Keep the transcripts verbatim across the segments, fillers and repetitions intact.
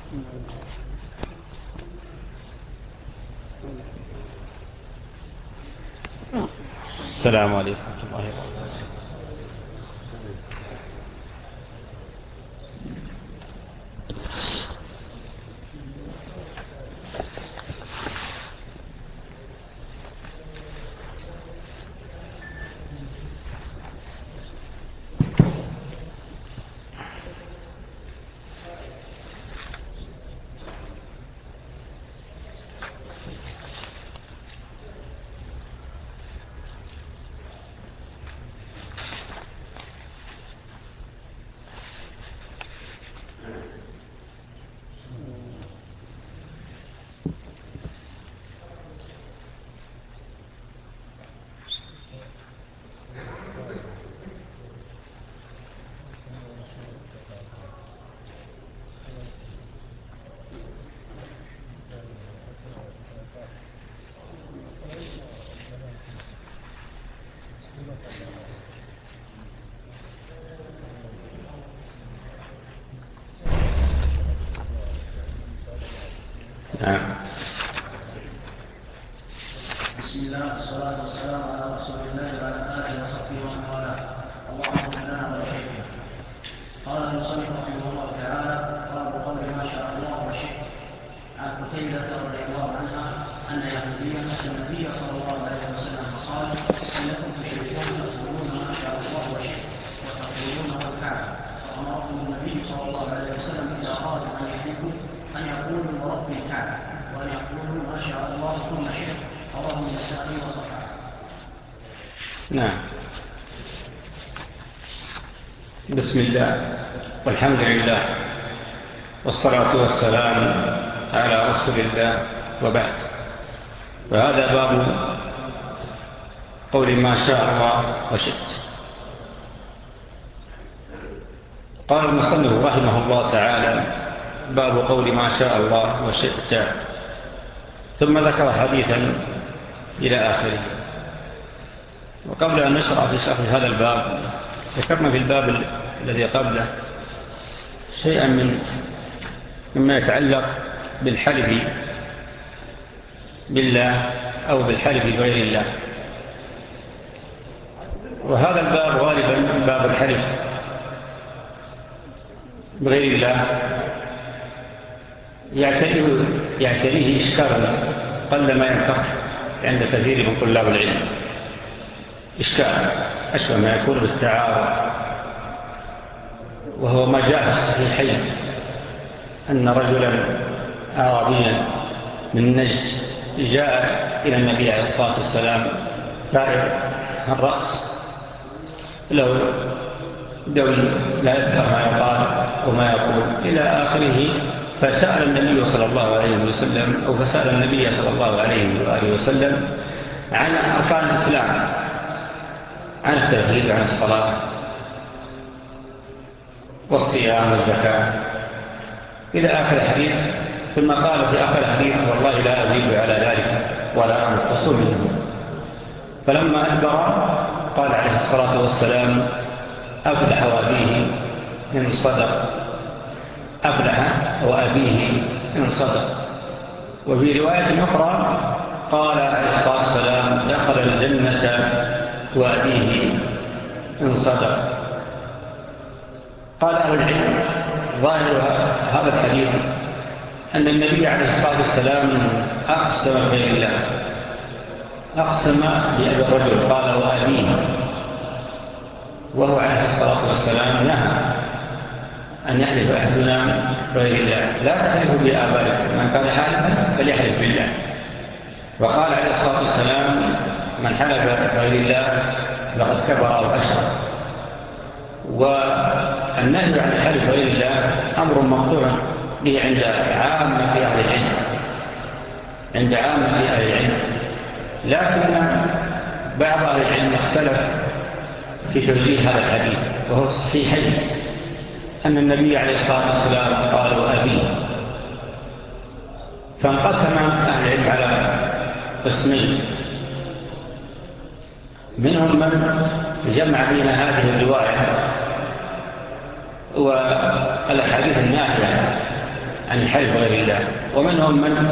السلام عليكم ورحمة الله وبركاته. نعم. بسم الله والصلاة والسلام على رسول الله وعلى آله وصحبه ومن والاه. اللهم اغفر لنا ولشيخنا. قال المصنف رحمه الله تعالى: باب قول ما شاء الله وشئت. عن قتيبة رضي الله عنها أن يهوديا أتى النبي صلى الله عليه وسلم فقال: إنكم تشركون تقولون ما شاء الله وشئت وتقولون الكعبة. فأمرهم النبي صلى الله عليه وسلم إذا أرادوا أن يحلفوا أن يقولوا ورب الكعبة وأن يقولوا ما شاء الله ثم شئت. رواه النسائي وصححه. نعم. بسم الله والحمد لله والصلاة والسلام على رسول الله وبعد. وهذا باب قول ما شاء الله وشئت. قال المصنف رحمه الله تعالى: باب قول ما شاء الله وشئت، ثم ذكر حديثا إلى آخره. وقبل أن نشرع في شرح هذا الباب ذكرنا في الباب الذي قبله شيئا من مما يتعلق بالحلف بالله أو بالحلف بغير الله. وهذا الباب غالبا باب الحلف بغير الله يعتريه إشكال قل ما ينفق عند كثير من طلاب العلم. إشكال أشبه ما يكون بالتعارض، وهو ما جاء في الصحيحين أن رجلا عربيا من نجد جاء إلى النبي عليه الصلاة والسلام تائب الرأس له دول لا يذكر ما يقال وما يقول إلى آخره. فسأل النبي صلى الله عليه وسلم أو فسأل النبي صلى الله عليه وآله وسلم عن أركان الإسلام، عن التوحيد وعن الصلاة والصيام والزكاة إلى آخر الحديث. ثم قال في آخر الحديث: والله لا أزيد على ذلك ولا أنقص منه. فلما أدبر قال عليه الصلاة والسلام: أفلح وأبيه إن صدق. أفلح وأبيه إن صدق. وفي رواية أخرى قال عليه الصلاة والسلام: دخل الجنة وأبيه إن صدق. قال أهل العلم: ظاهر هذا الحديث أن النبي عليه الصلاة والسلام أقسم بغير الله، أقسم بأبي الرجل قال وأبيه، وهو عليه الصلاة والسلام نهى أن يحلف أحدنا بغير الله. لا تحلفوا بآبائكم، من كان حالفا فليحلف بالله. وقال عليه الصلاة والسلام: من حلف بغير الله لقد كفر أو أشرك. والنهي عن الحلف بغير الله أمر مقطوع به عند عامة أهل العلم، عند عامة أهل العلم. لكن بعض أهل العلم اختلف في توجيه هذا الحديث، وهو الصحيحين أن النبي عليه الصلاة والسلام قال أبيه. فانقسم أهل العلم على قسمين: منهم من جمع بين هذه الرواية والحديث الناهية عن الحلف بغير الله. ومنهم من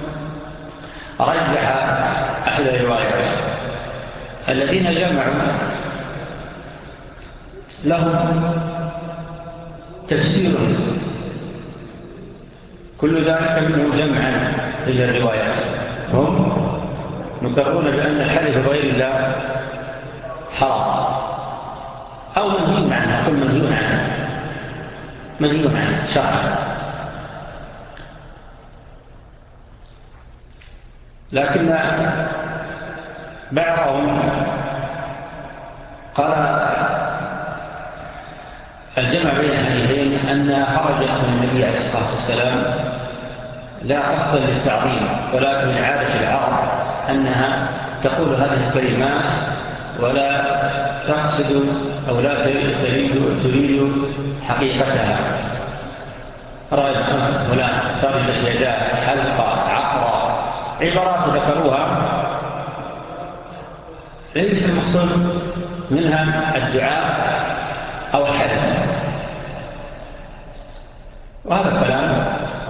رجح أحد الروايات. الذين جمعوا لهم تفسير كل ذلك منه جمعا إلى الروايات، هم مقرون بأن الحلف بغير الله حرام أو منهي عنه، أقول منهي عنه منهي عنه شرعا. لكن بعضهم قال الجمع بين الحديثين أنها خرجت من النبي عليه الصلاة والسلام لا قصدا للتعظيم، ولكن من عادة العرب أنها تقول هذه الكلمات ولا تقصد أو لا تريد, تريد حقيقتها. رأيت ولا تريد يداه حلقة عقرة، عبارات ذكروها ليس المقصود منها الدعاء أو الحدث. وهذا الكلام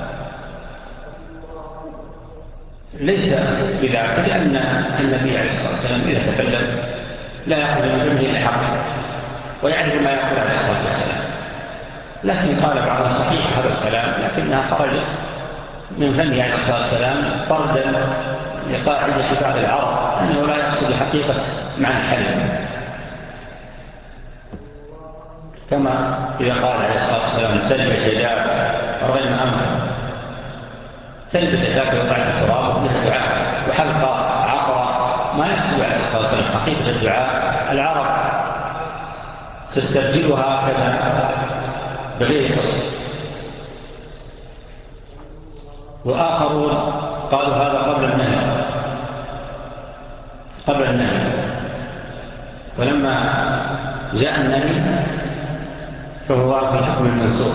ليس بذلك، لأن النبي عليه الصلاة والسلام إذا تكلم لا يأخذ من فمه إلا حقه ويعرف ما يقول عليه الصلاة والسلام. لكن قال بعضهم صحيح هذا الكلام، لكنها خرجت من فمه عليه الصلاة والسلام طردا لقاعدة بعض العرب أنه لا يقصد حقيقة معنى الحلم، كما إذا قال عليه الصلاة والسلام تلبس يداك رغم أنفه، تلبس يداك وقعت التراب من الدعاء، وحلقة عقرة ما يقصد عليه الصلاة والسلام حقيقة الدعاء. العرب تستبدلها كذا بغير قصد. وآخرون قالوا هذا قبل النهي قبل النهي ولما جاء النهي فهو في حكم المنسوخ.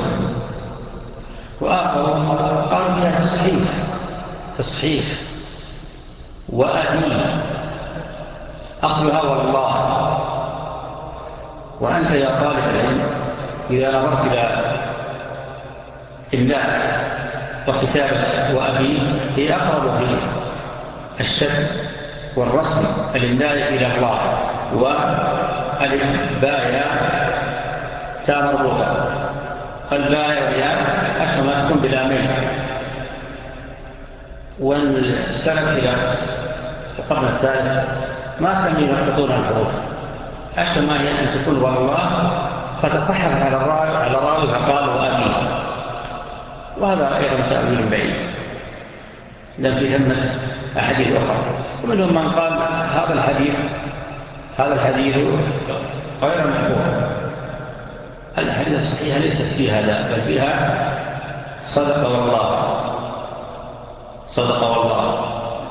وآخرون قالوا فيها تصحيح تصحيح وأدين أصلها والله. وأنت يا طالب العلم إذا نظرت إلى إملاء وكتابة وأبي هي أقرب في الشك والرسم الإملاء إلى الله، وألف بايا تا مربوطة، فالبايا والياء أشهر ما تكون بلا ميل. والسلف إلى القرن الثالث ما كانوا ينقطون الحروف، أشهر ما هي أن تكون والله فتصحف على الراوي على الراوي فقال وأبي، وهذا أيضا تأويل بعيد لم في همة أحاديث أخرى. ومنهم من قال هذا الحديث هذا الحديث غير محفوظ. الحديث الصحيحة ليست فيها هذا، بل فيها صدق والله صدق والله.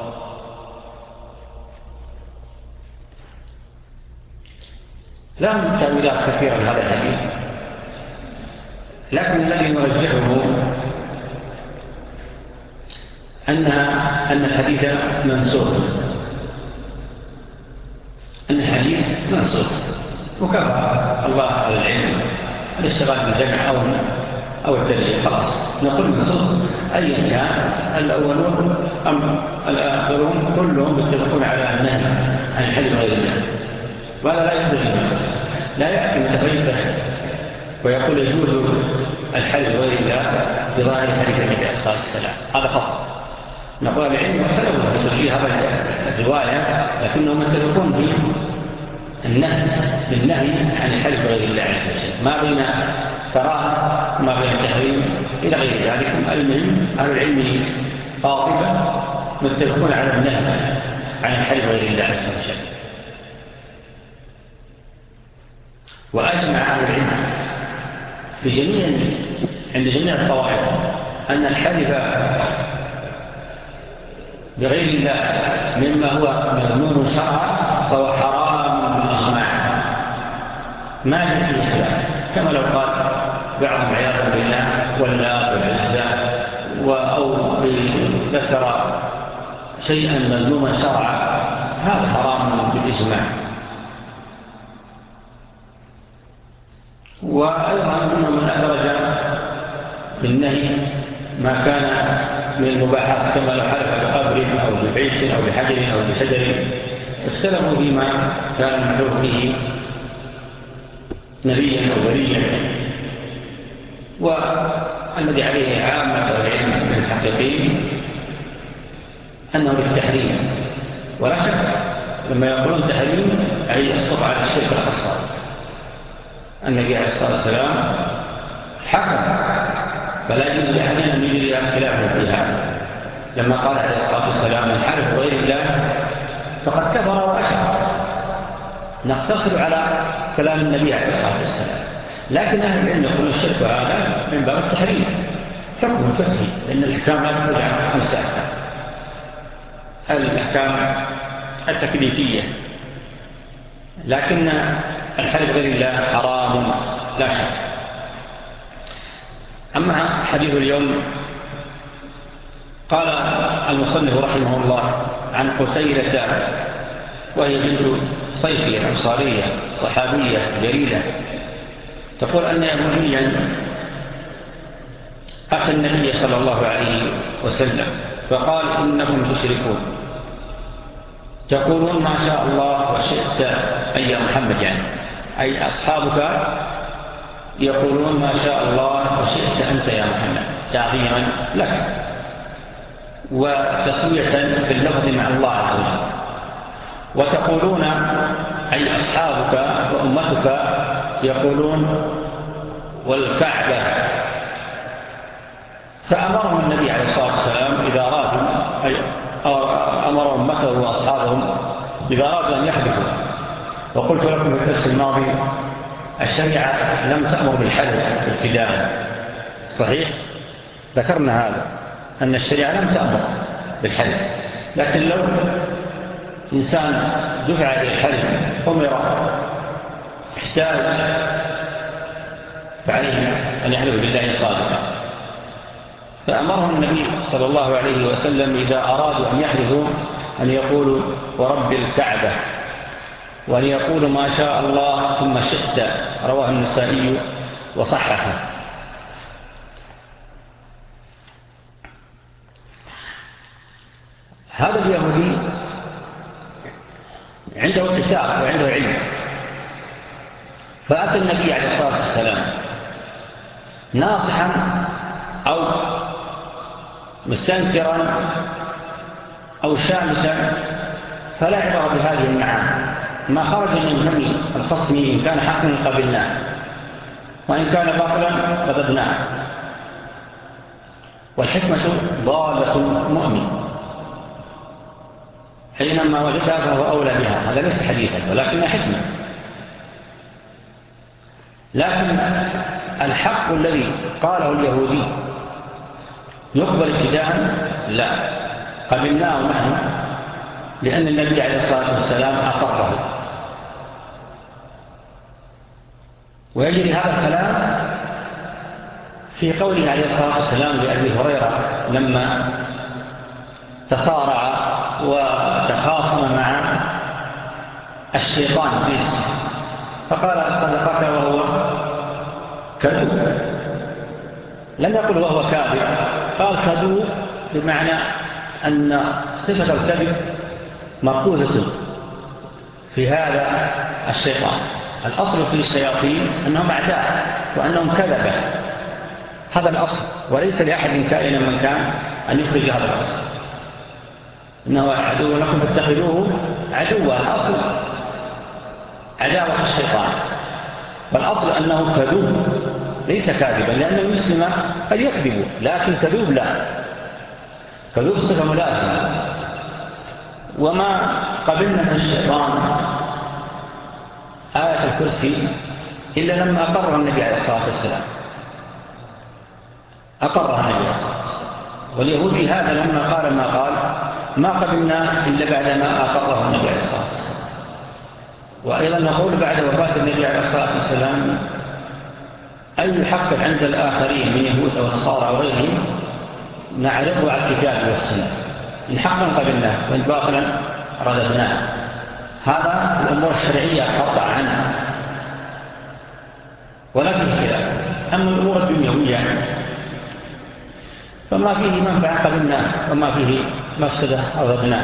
لهم تأويلات كثيرة لهذا الحديث، لكن الذي نرجحه أنها أن الحديث منسوخ أن الحديث منسوخ وكفى الله على العلم الاشتغال بالجمع أو أو الترجيح. خلاص نقول منسوخ أيا كان الأولون أم الآخرون كلهم يتفقون على النهي عن الحلف غير الله. وهذا لا يخرج لا يأتي متغير ويقول يجوز الحلف غير الله بظاهر حديث النبي عليه الصلاة والسلام، هذا خطأ. نقول العلم اختلفوا في ترجيح هذا الرواية، لكنهم يتفقون في النهي بالنهي عن الحلف غير الله عز وجل، ما بين كراهة وما بين تحريم إلى غير ذلك. المهم أهل العلم قاطبة متفقون على النهي عن الحلف غير الله عز وجل. وأجمع أهل العلم في جميع عند جميع الطوائف أن الحلف بغير الله مما هو مذموم شرعا فهو حرام بالإجماع ما فيه خلاف، كما لو قال بعضهم عياذا بالله واللات والعزى أو ذكر شيئا مذموما شرعا هذا حرام بالإجماع. وأيضا منهم من أدرج بالنهي ما كان من المباحات، كما لو حلف بقبر أو ببيت أو بحجر أو بشجر. اختلفوا فيما كان المحلوف به نبيا أو وليا، والذي عليه عامة العلم من الحقيقين أنه للتحريم، ولا شك لما يقولون تحريم أي الصف على الشرك الأصغر. النبي عليه الصلاة والسلام حكم، فلا يجوز لأحد أن يجري خلافه في هذا، لما قال عليه الصلاة والسلام من حلف بغير الله فقد كفر وأشرك. نقتصر على كلام النبي عليه الصلاة والسلام، لكن أهل العلم يقولون الشرك هذا من باب التحريم حكم فقهي، لأن الأحكام لا ترجع عن خمسة، الأحكام التكليفية، لكن الحلف غير الله حرام لا شك. أما حديث اليوم، قال المصنف رحمه الله عن قتيلة وهي بنت صيفية الأنصارية صحابية جليلة، تقول أن يهوديا أتى النبي صلى الله عليه وسلم فقال إنكم تشركون، تقولون ما شاء الله وشئت أي محمد، يعني أي أصحابك يقولون ما شاء الله وشئت أنت يا محمد تعظيما لك وتسوية في اللفظ مع الله عز وجل، وتقولون أي أصحابك وأمتك يقولون والكعبة. فأمرهم النبي عليه الصلاة والسلام إذا أرادوا، أي أمر أمته وأصحابهم إذا أرادوا أن يحدثوا. وقلت لكم في الدرس الماضي الشريعة لم تأمر بالحلف ابتداء، صحيح؟ ذكرنا هذا أن الشريعة لم تأمر بالحلف، لكن لو إنسان دفع إلى الحلف أمر احتاج فعليه أن يحلف بالله صادقا. فأمرهم النبي صلى الله عليه وسلم إذا أرادوا أن يحلفوا أن يقولوا ورب الكعبة، وأن يقولوا ما شاء الله ثم شئت، رواه النسائي وصححه. هذا اليهودي عنده كتاب وعنده علم، فأتى النبي عليه الصلاة والسلام ناصحا أو مستنكرا أو شامسا، فلا عبر بهذه المعاني. ما خرج من فم الخصم إن كان حقا قبلناه، وإن كان باطلا قذفناه. والحكمة ضالة المؤمن، حينما وجدها فهو أولى بها. هذا ليس حديثا ولكنها حكمة. لكن الحق الذي قاله اليهودي يقبل ابتداء؟ لا، قبلناه نحن لأن النبي عليه الصلاة والسلام أقره. ويجري هذا الكلام في قوله عليه الصلاة والسلام لأبي هريرة لما تصارع وتخاصم مع الشيطان إبليس، فقال صدقك وهو كذوب. لم يقل وهو كاذب، قال كذوب بمعنى أن صفة الكذب مركوزة في هذا الشيطان. الأصل في الشياطين أنهم أعداء وأنهم كذبة، هذا الأصل، وليس لأحد كائنا من كان أن يخرج هذا الأصل. إنه عدو لكم فاتخذوه عدوا، الأصل عداوة الشيطان، والأصل أنه كذوب ليس كاذبا، لأن المسلم قد يكذب لكن كذوب لا، كذوب صفة ملازمة. وما قبلنا من الشيطان آية الكرسي إلا لما أقرها النبي عليه الصلاة والسلام، أقرها النبي عليه الصلاة والسلام. واليهودي هذا لما قال ما قال ما قبلنا إلا بعدما أقره النبي عليه الصلاة والسلام. وأيضا نقول بعد وفاة النبي عليه الصلاة والسلام أي حق عند الآخرين من يهود أو نصارى أو غيرهم نعرضه على الكتاب والسنة، إن حقا قبلناه وإن باطلا رددناه. هذا الأمور الشرعية قطع عنها ولا فيه خلاف. أما الأمور الدنيوية فما فيه منفعة قبلناه وما فيه مفسدة أردناه.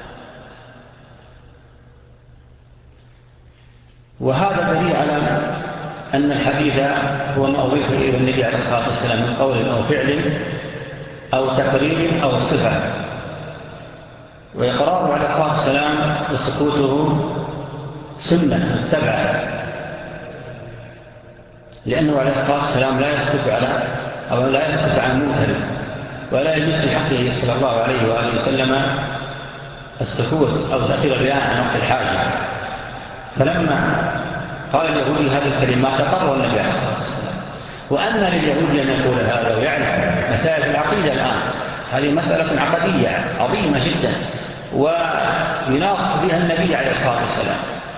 وهذا دليل على أن الحديث هو ما أضيف إلى النبي عليه الصلاة والسلام من قول أو فعل أو تقرير أو صفة. وإقراره عليه الصلاة والسلام وسكوته سنة متبعة، لأنه عليه الصلاة والسلام لا يسكت على أو لا يسكت عن منكر، ولا يجوز في حقه صلى الله عليه وآله وسلم السكوت أو تأخير البيان عن وقت الحاجة. فلما قال اليهودي هذه الكلمات أقر النبي عليه الصلاة والسلام. وأن لليهودي أن يقول هذا ويعرف مسائل العقيدة الآن، هذه مسألة عقدية عظيمة جدا ويناصح بها النبي عليه الصلاة والسلام.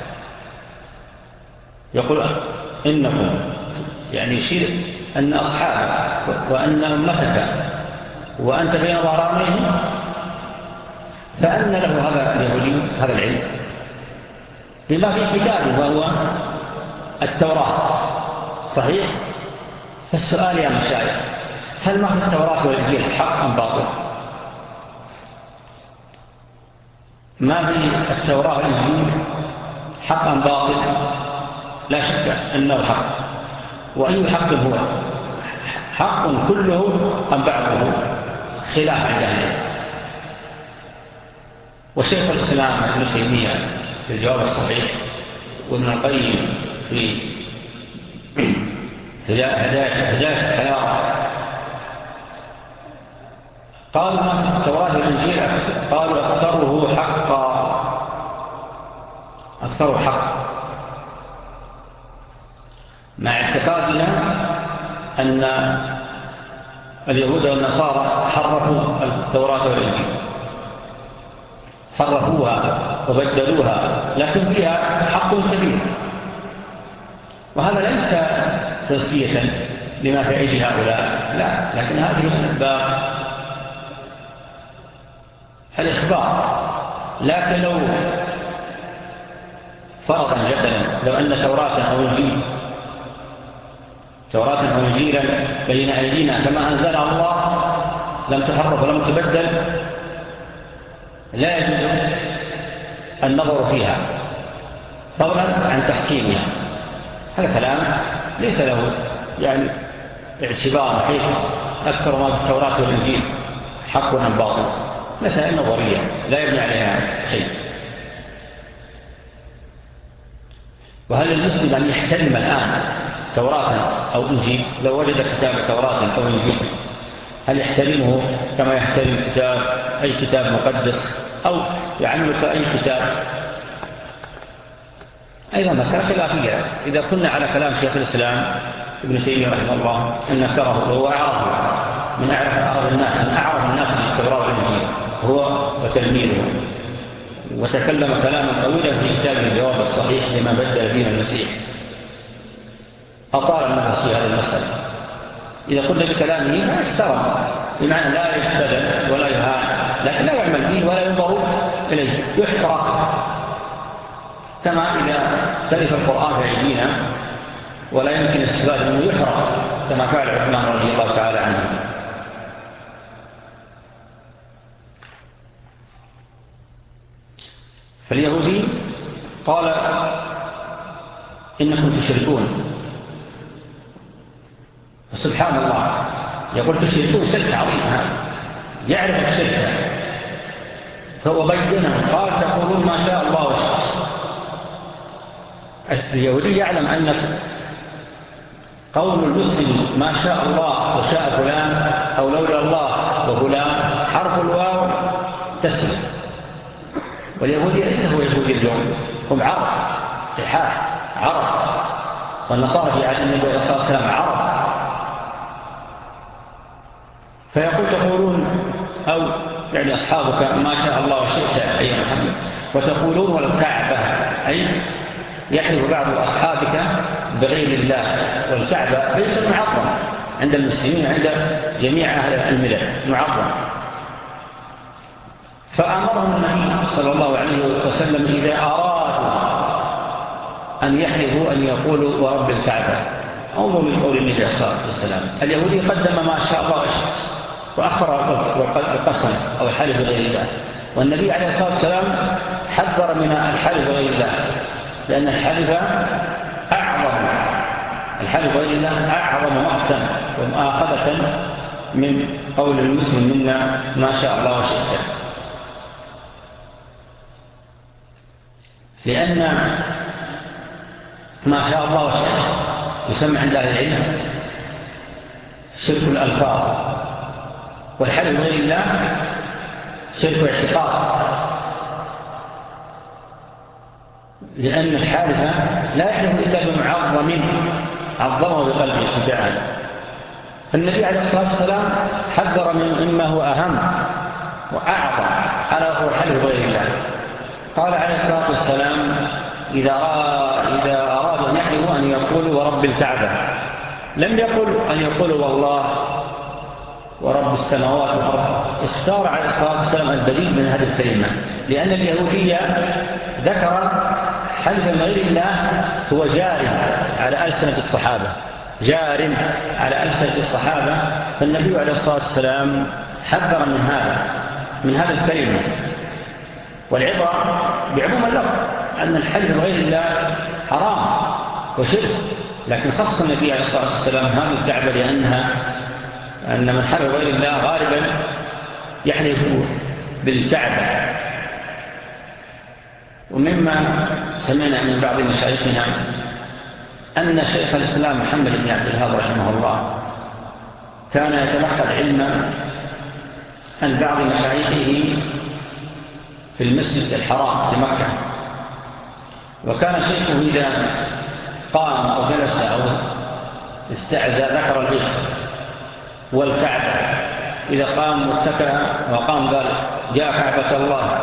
يقول إنكم، يعني يشير أن أصحابك وأن أمتك وأنت بين ظهرانيهم، فأن له هذا اليهودي هذا العلم بما في كتابه وهو التوراة. صحيح؟ فالسؤال يا مشايخ، هل ما في التوراة والإنجيل حق أم باطل؟ ما في التوراة والإنجيل حق أم باطل؟ لا شك أنه حق. وأي حق هو؟ حق كله أم بعضه؟ خلاف عند أهله. وشيخ الإسلام ابن تيمية في الجواب الصحيح، وابن القيم في هداية الحياة قالوا ما في التوراة والإنجيل قالوا أكثره حقا، أكثره حق، مع اعتقادنا أن اليهود والنصارى حرفوا التوراة والإنجيل، حرفوها وبدلوها، لكن فيها حق كبير. وهذا ليس تزكية لما في أيدي هؤلاء، لا، لكن هذه من باب الإخبار. لكن لو فرضا جدلا لو أن توراة أو إنجيل توراة أو إنجيلا بين أيدينا كما أنزلها الله لم تحرف ولم تبدل، لا يجوز النظر فيها فضلا عن تحكيمها. هذا كلام ليس له يعني اعتبار حيث أكثر ما في التوراة والإنجيل حق عن باطل، مسائل نظرية لا يبني عليها شيء. وهل المسلم أن يحترم الآن توراة أو إنجيل؟ لو وجد كتاب توراة أو إنجيل هل يحترمه كما يحترم كتاب أي كتاب مقدس أو يعمل كأي كتاب؟ أيضا مسألة خلافية. إذا كنا على كلام شيخ الإسلام ابن تيمية رحمه الله أن نكره وهو أعرف من أعرف أعرض الناس من أعرف الناس في التوراة والإنجيل هو وتلميذه، وتكلم كلاما طويلا في كتاب الجواب الصحيح لما بدل دين المسيح، أطال النفس في هذه المسألة. إذا قلنا بكلامه لا يحترم، بمعنى لا يبتدل ولا يهان، لكن لا يعمل به ولا ينظر إليه، يحرق كما إذا تلف القرآن في أيدينا ولا يمكن الاستفادة منه يحرق كما فعل عثمان رضي الله تعالى عنه. فاليهودي قال إنكم تشركون، سبحان الله يقول تشركون شرك عظيم، هذا يعرف الشرك فهو بينه قال تقولون ما شاء الله وشاء. اليهودي يعلم أن قول المسلم ما شاء الله وشاء فلان أو لولا الله وفلان حرف الواو تسمع. واليهودي ليس هو يهودي اليوم، هم عرب صحاح عرب، والنصارى في عهد النبي صلى الله عليه وسلم عرب. فيقول تقولون أو يعني أصحابك ما شاء الله وشئت أي محمد، وتقولون والكعبة، أي يحلف بعض أصحابك بغير الله، والكعبة بيت معظم عند المسلمين عند جميع أهل الملل معظم. فأمرهم النبي صلى الله عليه وسلم إذا أرادوا أن يحلفوا أن يقولوا ورب الكعبة. انظروا من قول النبي صلى الله عليه وسلم. اليهودي قدم ما شاء الله وشئت، وأخر القسم أو الحلف بغير الله. والنبي عليه الصلاة والسلام حذر من الحلف بغير الله، لأن الحلف أعظم الحلف بغير الله أعظم مقتا ومؤاخذة من قول المسلم منا ما شاء الله وشئت، لأن ما شاء الله وشئت يسمى عند أهل العلم شرك الألفاظ، والحلف بغير الله شرك اعتقاد، لأن الحالف لا يحلف إلا بمعظم عظمه بقلبه سبحانه. فالنبي عليه الصلاة والسلام حذر من مما هو أهم وأعظم ألا هو الحلف بغير الله. قال عليه الصلاة والسلام إذا إذا أرادوا أن يحلفوا أن يقولوا ورب الكعبة، لم يقل أن يقولوا والله ورب السماوات والأرض. اختار عليه الصلاة والسلام الدليل من هذه الكلمة، لأن اليهودية ذكر حلف غير الله هو جار على ألسنة الصحابة، جار على ألسنة الصحابة. فالنبي عليه الصلاة والسلام حذر من هذا من هذا الكلمة. والعبرة بعموم اللفظ أن الحلف غير الله حرام وشرك، لكن خص النبي عليه الصلاة والسلام هذه الكعبة لأنها أن من حلف غير الله غالبا يحلف بالكعبة. ومما سمعنا من بعض مشايخنا أن شيخ الإسلام محمد بن عبد الوهاب رحمه الله كان يتلقى العلم عن بعض مشايخه في المسجد الحرام في مكة، وكان شيخه إذا قام أو جلس أو استعزى ذكر البيت والكعبة، إذا قام متكئ وقام قال يا كعبة الله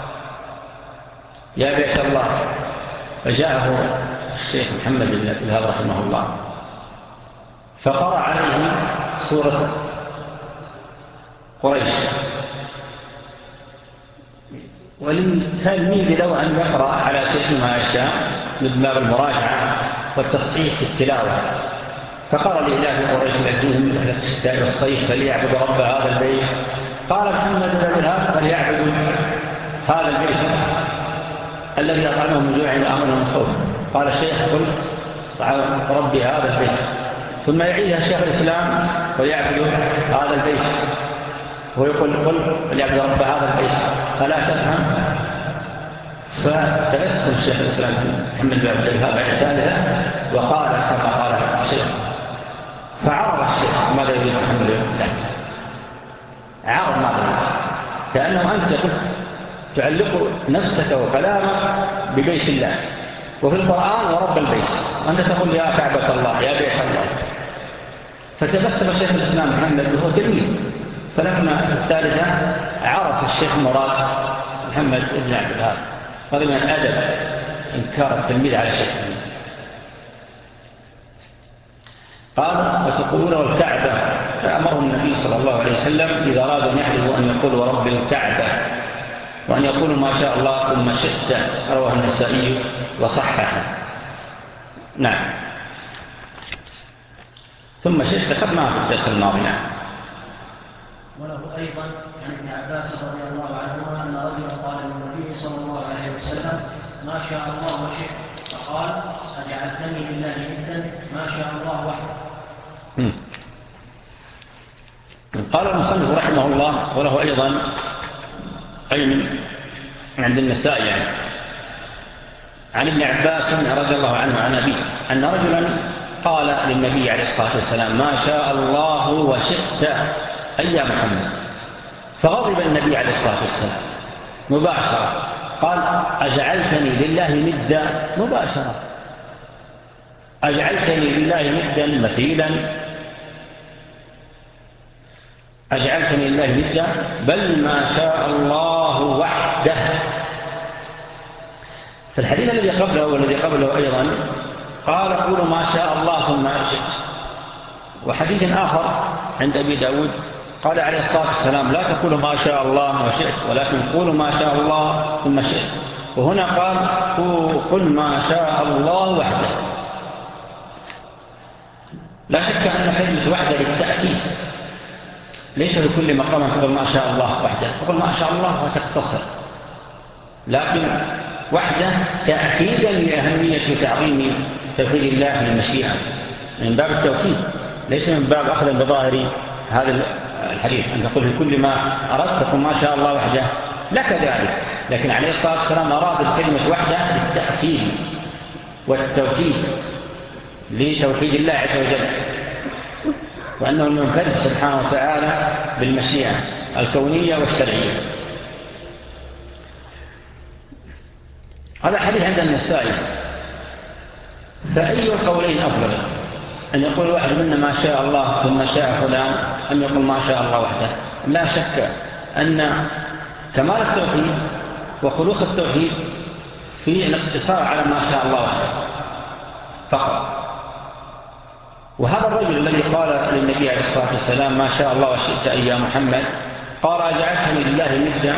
يا بيت الله. فجاءه الشيخ محمد بن عبد الوهاب رحمه الله فقرأ عليه سورة قريش. وللتلميذ لو أن يقرأ على شيء ما يشاء من باب المراجعة والتصحيح في التلاوة، فقال لإله قريش لديهم رحلة الشتاء والصيف فليعبد رب هذا البيت. قال محمد بن عبد الوهاب فليعبدوا هذا البيت الذي أطعمهم من جوع وآمنهم من خوف. قال الشيخ قل ربي هذا البيت، ثم يعيدها الشيخ الإسلام ويعبدوا هذا البيت، ويقول قل فليعبد رب هذا البيت، فلا تفهم. فتبسم الشيخ الإسلام محمد بن عبد الوهاب بعد ثالثة وقال كما قال الشيخ. فعرض الشيخ ماذا يريد محمد بن عبد الوهاب، عرض ماذا يريد، كأنه أنت تعلق نفسك وكلامك ببيت الله وفي القرآن ورب البيت، وأنت تقول يا كعبة الله يا بيت الله. فتبسم الشيخ الإسلام محمد وهو تلميذ، فلما الثالثة عرف الشيخ مراد محمد بن عبد الوهاب. هذا من الأدب إنكار التلميذ على الشيخ. قال وتقولون والكعبة، فأمره النبي صلى الله عليه وسلم إذا أرادوا أن يحلفوا أن يقولوا ورب الكعبة، وأن يقولوا ما شاء الله ثم شئت. رواه النسائي وصححه. نعم. ثم شئت ذكرناها في الدرس الماضي. نعم. وله أيضا عن ابن عباس رضي الله عنهما أن رجلا قال للنبي صلى الله عليه وسلم ما شاء الله وشئت، فقال أجعلتني لله ندا ما شاء الله وحده. قال المصنف رحمه الله وله أيضا أي عند النسائي يعني عن ابن عباس رضي الله عنه عن أبيه أن رجلا قال للنبي عليه الصلاة والسلام ما شاء الله وشئت أي يا محمد. فغضب النبي عليه الصلاة والسلام مباشرة قال أجعلتني لله ندا مباشرة، أجعلتني لله ندا مثيلا، أجعلتني لله ندا بل ما شاء الله وحده. في الحديث الذي قبله والذي قبله أيضا قال قولوا ما شاء الله ثم شئت. وحديث آخر عند أبي داود قال عليه الصلاة والسلام لا تقولوا ما شاء الله وشئت ولكن قولوا ما شاء الله ثم شئت. وهنا قال قل ما شاء الله وحده. لا شك أن كلمة وحده للتأكيد، ليس لكل مقام تقول ما شاء الله وحده، تقول ما شاء الله وتقتصر، لكن وحده تأكيدا لأهمية تعظيم توحيد الله في المشيئة من باب التوكيد، ليس من باب أخذ بظاهر هذا الحديث أن تقول في كل ما أردت تقول ما شاء الله وحده، لا كذلك. لكن عليه الصلاة والسلام أراد الكلمة وحده للتأكيد والتوكيد لتوحيد الله عز وجل، وأنه المنفرد سبحانه وتعالى بالمشيئة الكونية والشرعية. هذا حديث عند النسائي. فأي القولين أفضل، أن يقول واحد منا ما شاء الله ثم شاء فلان، أم يقول ما شاء الله وحده؟ لا شك أن كمال التوحيد وخلوص التوحيد في الاقتصار على ما شاء الله وحده فقط. وهذا الرجل الذي قال للنبي عليه الصلاة والسلام ما شاء الله وشئت أي يا محمد، قال أجعلتني لله ندا،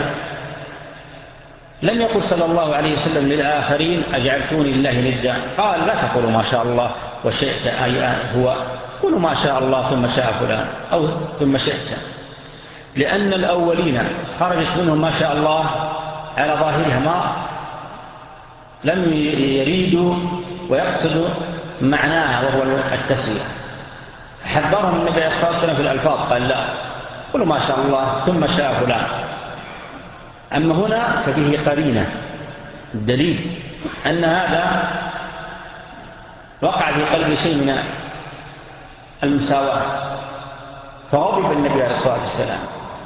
لم يقل صلى الله عليه وسلم للآخرين أجعلتوني لله ندا، قال لا تقولوا ما شاء الله وشئت أي هو، قولوا ما شاء الله ثم شاء فلان أو ثم شئت، لأن الأولين خرجت منهم ما شاء الله على ظاهرها، ما لم يريدوا ويقصدوا معناها وهو التسوية. حذرهم النبي صلى الله عليه وسلم في الألفاظ، قال لا قولوا ما شاء الله ثم شاء فلان. أما هنا ففيه قرينة الدليل أن هذا وقع في قلب شيء من المساواة، فغضب النبي عليه الصلاة والسلام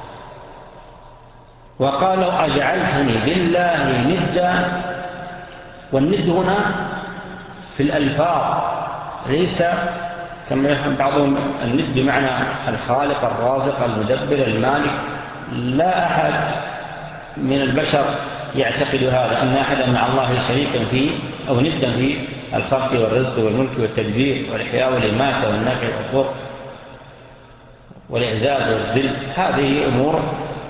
وقال أجعلتني لله ندا. والند هنا في الألفاظ ليس كما يفهم بعضهم الند بمعنى الخالق الرازق المدبر المالك، لا أحد من البشر يعتقد هذا، أن أحدا مع الله شريكا فيه أو ندا في الخلق والرزق والملك والتدبير والإحياء والإماتة والنفع والضر والإعزاز والذل. هذه أمور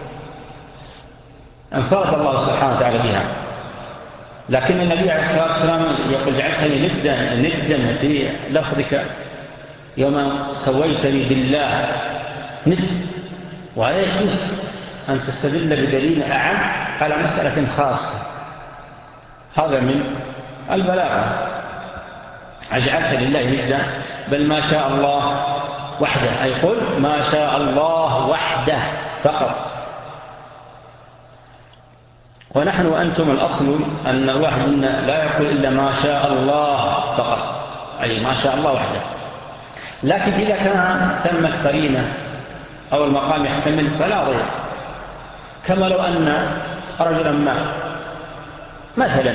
انفرد الله سبحانه وتعالى بها. لكن النبي عليه الصلاة والسلام يقول جعلتني ندا ندا في لفظك يوم سويتني بالله ند، وهذا يجوز أن تستدل بدليل أعم على مسألة خاصة. هذا من البلاغة. أجعلت لله ندا، بل ما شاء الله وحده، أي قل ما شاء الله وحده فقط. ونحن وأنتم الأصل أن الواحد منا لا يقول إلا ما شاء الله فقط، أي ما شاء الله وحده. لكن إذا كان ثمت قرينة أو المقام يحتمل فلا ضير، كما لو أن رجلا ما مثلا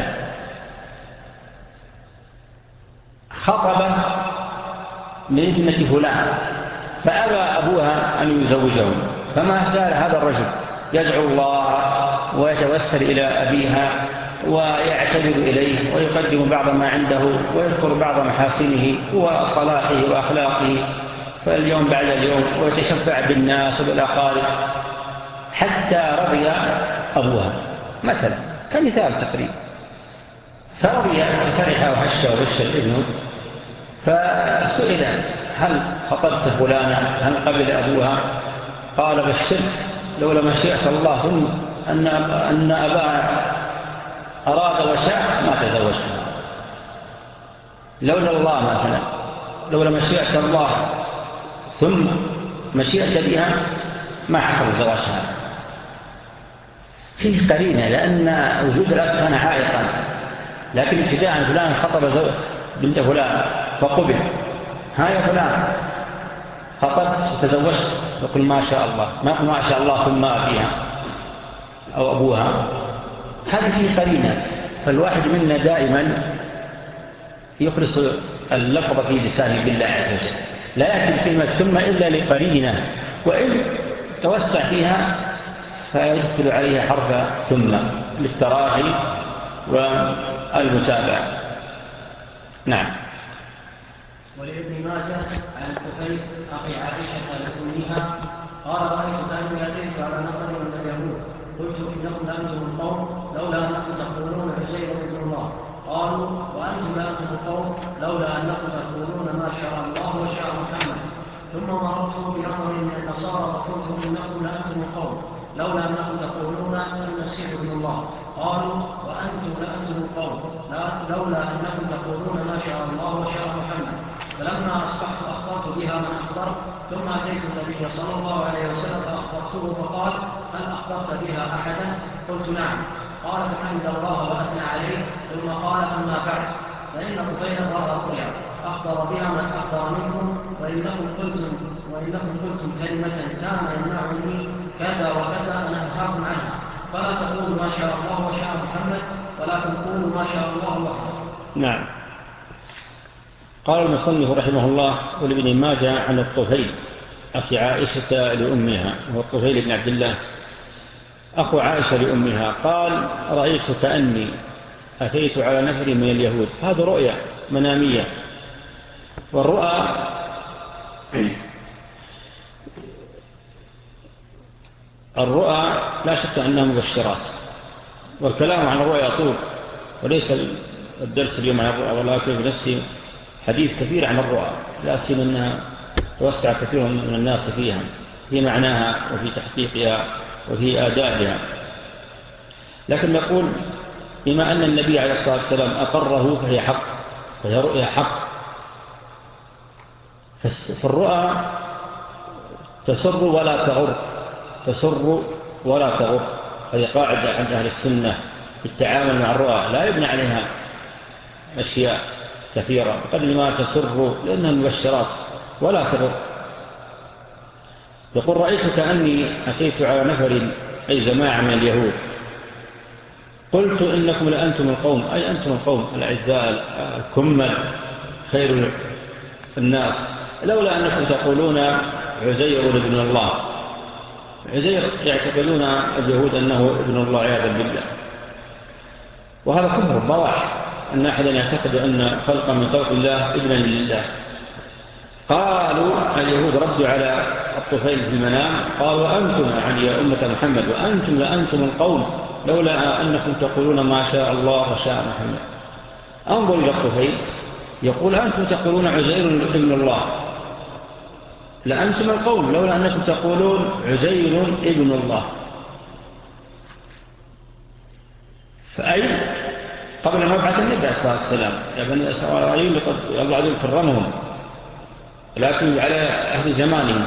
خطب لابنة فلان فأبى أبوها أن يزوجه، فما زال هذا الرجل يدعو الله ويتوسل إلى أبيها ويعتذر إليه ويقدم بعض ما عنده ويذكر بعض محاسنه وصلاحه وأخلاقه فاليوم بعد اليوم، ويتشفع بالناس وبالأقارب حتى رضي أبوها مثلا كمثال تقريبا، فرضي فرح وهش وبش الابن، فسئل هل خطبت فلانا هل قبل أبوها؟ قال بشرت لولا مشيئة الله ثم أن, أن أباها أراد وشاء ما تزوجتها، لولا الله مثلا لولا مشيئة الله ثم مشيئة بها ما حصل زواجها. فيه قرينة لأن وجود الأب كان عائقا، لكن ابتداء فلان خطب بنت فلان فقبل، ها يا فلان خطبت وتزوجت، يقول ما شاء الله، ما يقول ما شاء الله ثم أبيها أو أبوها. هذه فيه قرينة. فالواحد منا دائما يخلص اللفظ في لسانه بالله عز وجل، لا يأتي الكلمة ثم إلا لقرينة، وإن توسع فيها فيدخل عليها حرف ثم للتراخي والمتابعة. نعم. ولابن ماجه عن كفيل أخي عائشة لأمها قال رأيت أني أتيت على نفر من اليهود قلت إنكم لأنتم القوم لولا أنكم تقولون عزير ابن الله، قالوا وأنتم لأنتم القوم لولا أنكم تقولون ما شاء الله وشاء محمد، ثم مررت بنفر من النصارى فقلت إنكم لأنتم القوم لولا أنكم تقولون المسيح ابن الله. قالوا وأنتم لأنتم القوم لولا أنكم تقولون ما شاء الله وشاء محمد. فلما أصبحت أخبرت بها من أخبرت، ثم أتيت النبي صلى الله عليه وسلم فأخبرته فقال هل أخبرت بها أحدا؟ قلت نعم. قال فحمد الله وأثنى عليه، ثم قال أما بعد فإن طفيلا رأى رؤيا أخبر بها من أخبر منكم، وإنكم قلتم وإنكم قلتم كلمة كان يمنعني كذا وكذا أن أنهاكم عنها، فلا تقولوا ما شاء الله وشاء محمد ولكن قولوا ما شاء الله وحده. نعم. قال المصنف رحمه الله ولابن ماجه عن الطفيل أخي عائشة لأمها، وهو الطفيل بن عبد الله أخو عائشة لأمها، قال رأيت كأني أتيت على نفر من اليهود. هذا رؤيا منامية، والرؤى الرؤى لا شك أنها مبشرات، والكلام عن الرؤيا طول، وليس الدرس اليوم عن الرؤى، ولكن بنفسي حديث كثير عن الرؤى، لا سيما أنها توسع كثير من الناس فيها في معناها وفي تحقيقها وفي آدابها. لكن نقول بما أن النبي عليه الصلاة والسلام أقره فهي حق، فهي رؤيا حق. فالرؤى تسر ولا تغر، تسر ولا تغر، هذه قاعدة عند أهل السنة في التعامل مع الرؤى، لا يبنى عليها أشياء كثيرة قبل ما تسر لأنها مبشرات ولا تغر. يقول رأيت كأني أتيت على نفر أي جماعة من اليهود، قلت إنكم لأنتم القوم، أي أنتم القوم الأعزاء الكمل خير الناس، لولا أنكم تقولون عزير ابن الله. عزير يعتقدون اليهود أنه ابن الله عياذا بالله، وهذا كفر بواح أن أحدا يعتقد أن خلقا من خلق الله ابنا لله. قالوا اليهود ردوا على الطفيل في المنام، قالوا أنتم يعني يا أمة محمد وأنتم لأنتم القوم لولا أنكم تقولون ما شاء الله وشاء محمد. انظر إلى الطفيل يقول أنتم تقولون عزير ابن الله، لأنتم القوم لولا أنكم تقولون عزير ابن الله. فأي قبل مبعث النبي عليه الصلاة والسلام يا بني إسرائيل لقد الله عز وجل كرمهم، لكن على أهل زمانهم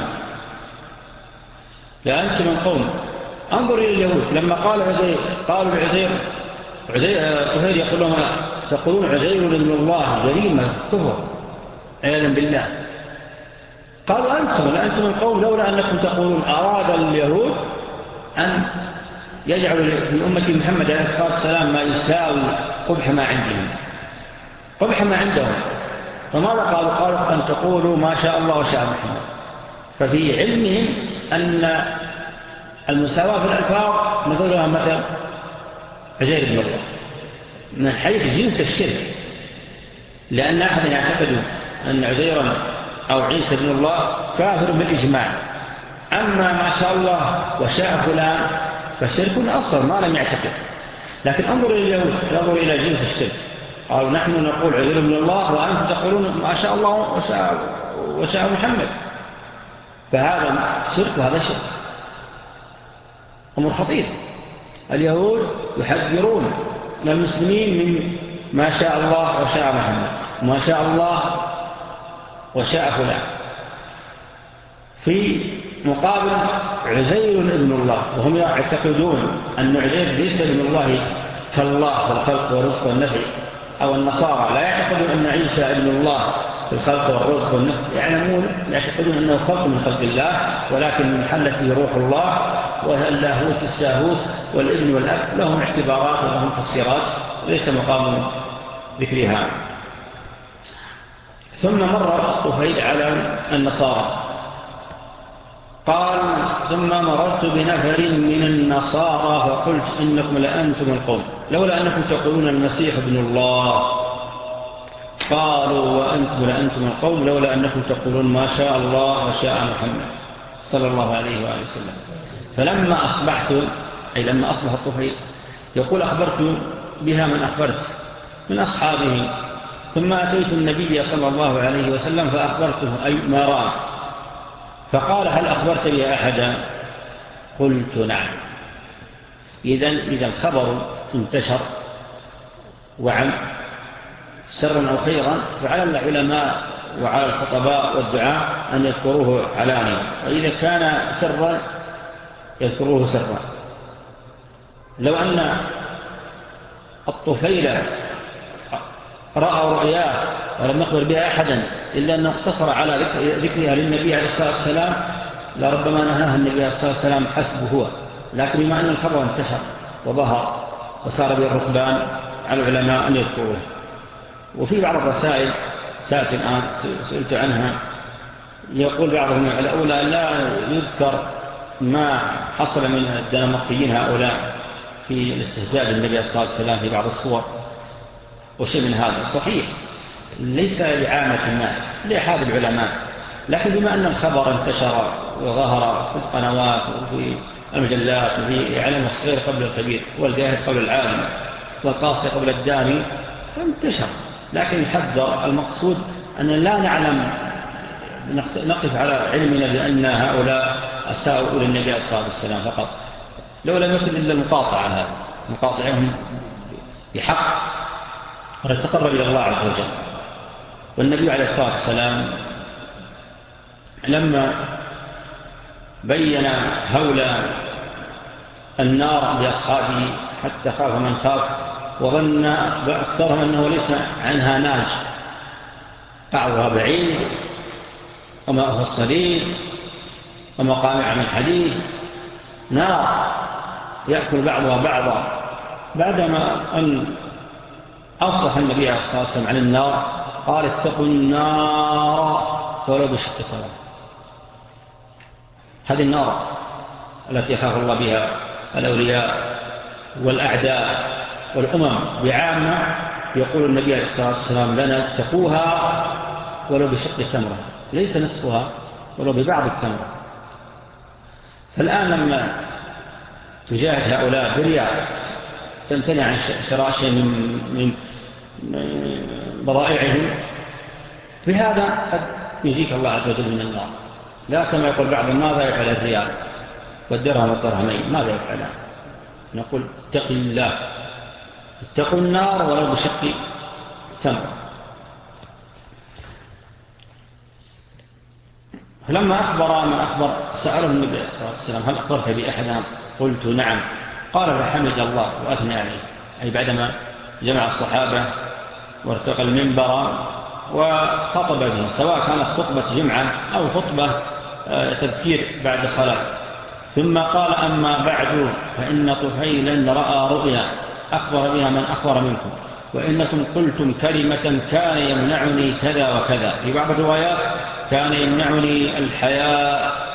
لأنتم القوم. انظر إلى اليهود لما قال عزير قالوا عزير عزير يقول لهم تقولون عزير ابن الله، جريمة كفر عياذا بالله. قالوا أنتم لأنتم القوم لولا أنكم تقولون. أراد اليهود أن يجعل من أمة محمد عليه الصلاة والسلام ما يساوي قبح ما عندهم، قبح ما عندهم. فماذا قالوا؟ قالوا أن تقولوا ما شاء الله وشاء محمد. ففي علمهم أن المساواة في الألفاظ نقولها مثل عزير بن الله من حيث جنس الشرك، لأن أحد يعتقد أن عزيرا أو عيسى بن الله كافر بالإجماع. أما ما شاء الله وشاء فلان فشرك أصغر ما لم يعتقد. لكن انظر إلى اليهود، انظر إلى جنس الشرك، قالوا نحن نقول عزير بن الله وأنتم تقولون ما شاء الله وشاء, وشاء محمد. فهذا شرك وهذا شرك، أمر خطير. اليهود يحذرون من المسلمين من ما شاء الله وشاء محمد، وما شاء الله وشاء فلان، في مقابل عزير ابن الله. وهم يعتقدون أن عزير ليس ابن الله كالله في الخلق والرزق والنفع، أو النصارى لا يعتقدون أن عيسى ابن الله في الخلق والرزق والنفع، يعلمون يعتقدون أنه خلق من خلق الله، ولكن من حلته روح الله، واللاهوت الساهوت والابن والأب لهم اعتبارات ولهم تفسيرات ليس مقام ذكرها. ثم مر الطفيل على النصارى، قال ثم مررت بنفر من النصارى فقلت إنكم لأنتم القوم لولا أنكم تقولون المسيح ابن الله. قالوا وأنتم لأنتم القوم لولا أنكم تقولون ما شاء الله وشاء محمد صلى الله عليه وآله وسلم. فلما أصبحت أي لما أصبح الطفيل يقول أخبرت بها من أخبرت من أصحابه، ثم أتيت النبي صلى الله عليه وسلم فأخبرته أي ما رأى، فقال هل أخبرت بها أحدا؟ قلت نعم. إذن إذا الخبر انتشر وعم سرا أو خيرا فعلى العلماء وعلى الخطباء والدعاء أن يذكروه علانيا، وإذا كان سرا يذكروه سرا. لو أن الطفيل رأى رؤياه ولم يخبر بها أحدا إلا أنه اقتصر على ذكرها للنبي عليه الصلاة والسلام لربما نهاها النبي عليه الصلاة والسلام حسبه هو، لكن بما أن الخبر انتشر وظهر وصار به الركبان على العلماء أن يذكروه. وفي بعض الرسائل تأتي الآن سئلت عنها يقول بعضهم الأولى لا يذكر ما حصل من الدنماركيين هؤلاء في الاستهزاء بالنبي عليه الصلاة والسلام في بعض الصور وشيء من هذا صحيح ليس لعامة الناس لأحد العلماء، لكن بما أن الخبر انتشر وظهر في القنوات وفي المجلات وفي إعلام الصغير قبل الكبير والجاهل قبل العالم والقاصي قبل الداني فانتشر، لكن يحذر المقصود أن لا نعلم نقف على علمنا بأن هؤلاء أساءوا إلى النبي عليه الصلاة والسلام فقط، لو لم يكن إلا المقاطعة هذا مقاطعهم بحق ونتقرب إلى الله عز وجل. والنبي عليه الصلاة والسلام لما بين هول النار بأصحابه حتى خاف من خاف وظن أكثرهم أنه ليس عنها ناج، قعوها بعيد وماءها الصليب ومقامع من حديد، نار يأكل بعضها بعضا. بعدما أن أفصح النبي عليه الصلاة والسلام عن النار قال اتقوا النار ولو بشق تمرة. هذه النار التي يخاف الله بها الأولياء والأعداء والأمم بعامة، يقول النبي عليه الصلاة والسلام لنا اتقوها ولو بشق تمرة، ليس نصفها ولو ببعض التمرة. فالآن لما تجاهد هؤلاء برياء تمتنع عن شراء شيء من بضائعهم، بهذا قد يجيك الله عز وجل من النار. لا كما يقول بعض ماذا يفعل الريال والدرهم والدرهمين، ماذا يفعلان؟ نقول اتق الله اتقوا النار ولو بشق تمر. فلما أخبر من أخبر سأله النبي صلى الله عليه وسلم هل أخبرت بأحدهم؟ قلت نعم. قال فحمد الله وأثنى عليه، أي بعدما جمع الصحابة وارتقى المنبر وخطب به، سواء كانت خطبة جمعة أو خطبة تذكير بعد صلاة. ثم قال أما بعد فإن طفيلا رأى رؤيا أخبر بها من أخبر منكم، وإنكم قلتم كلمة كان يمنعني كذا وكذا. في بعض الروايات كان يمنعني الحياء.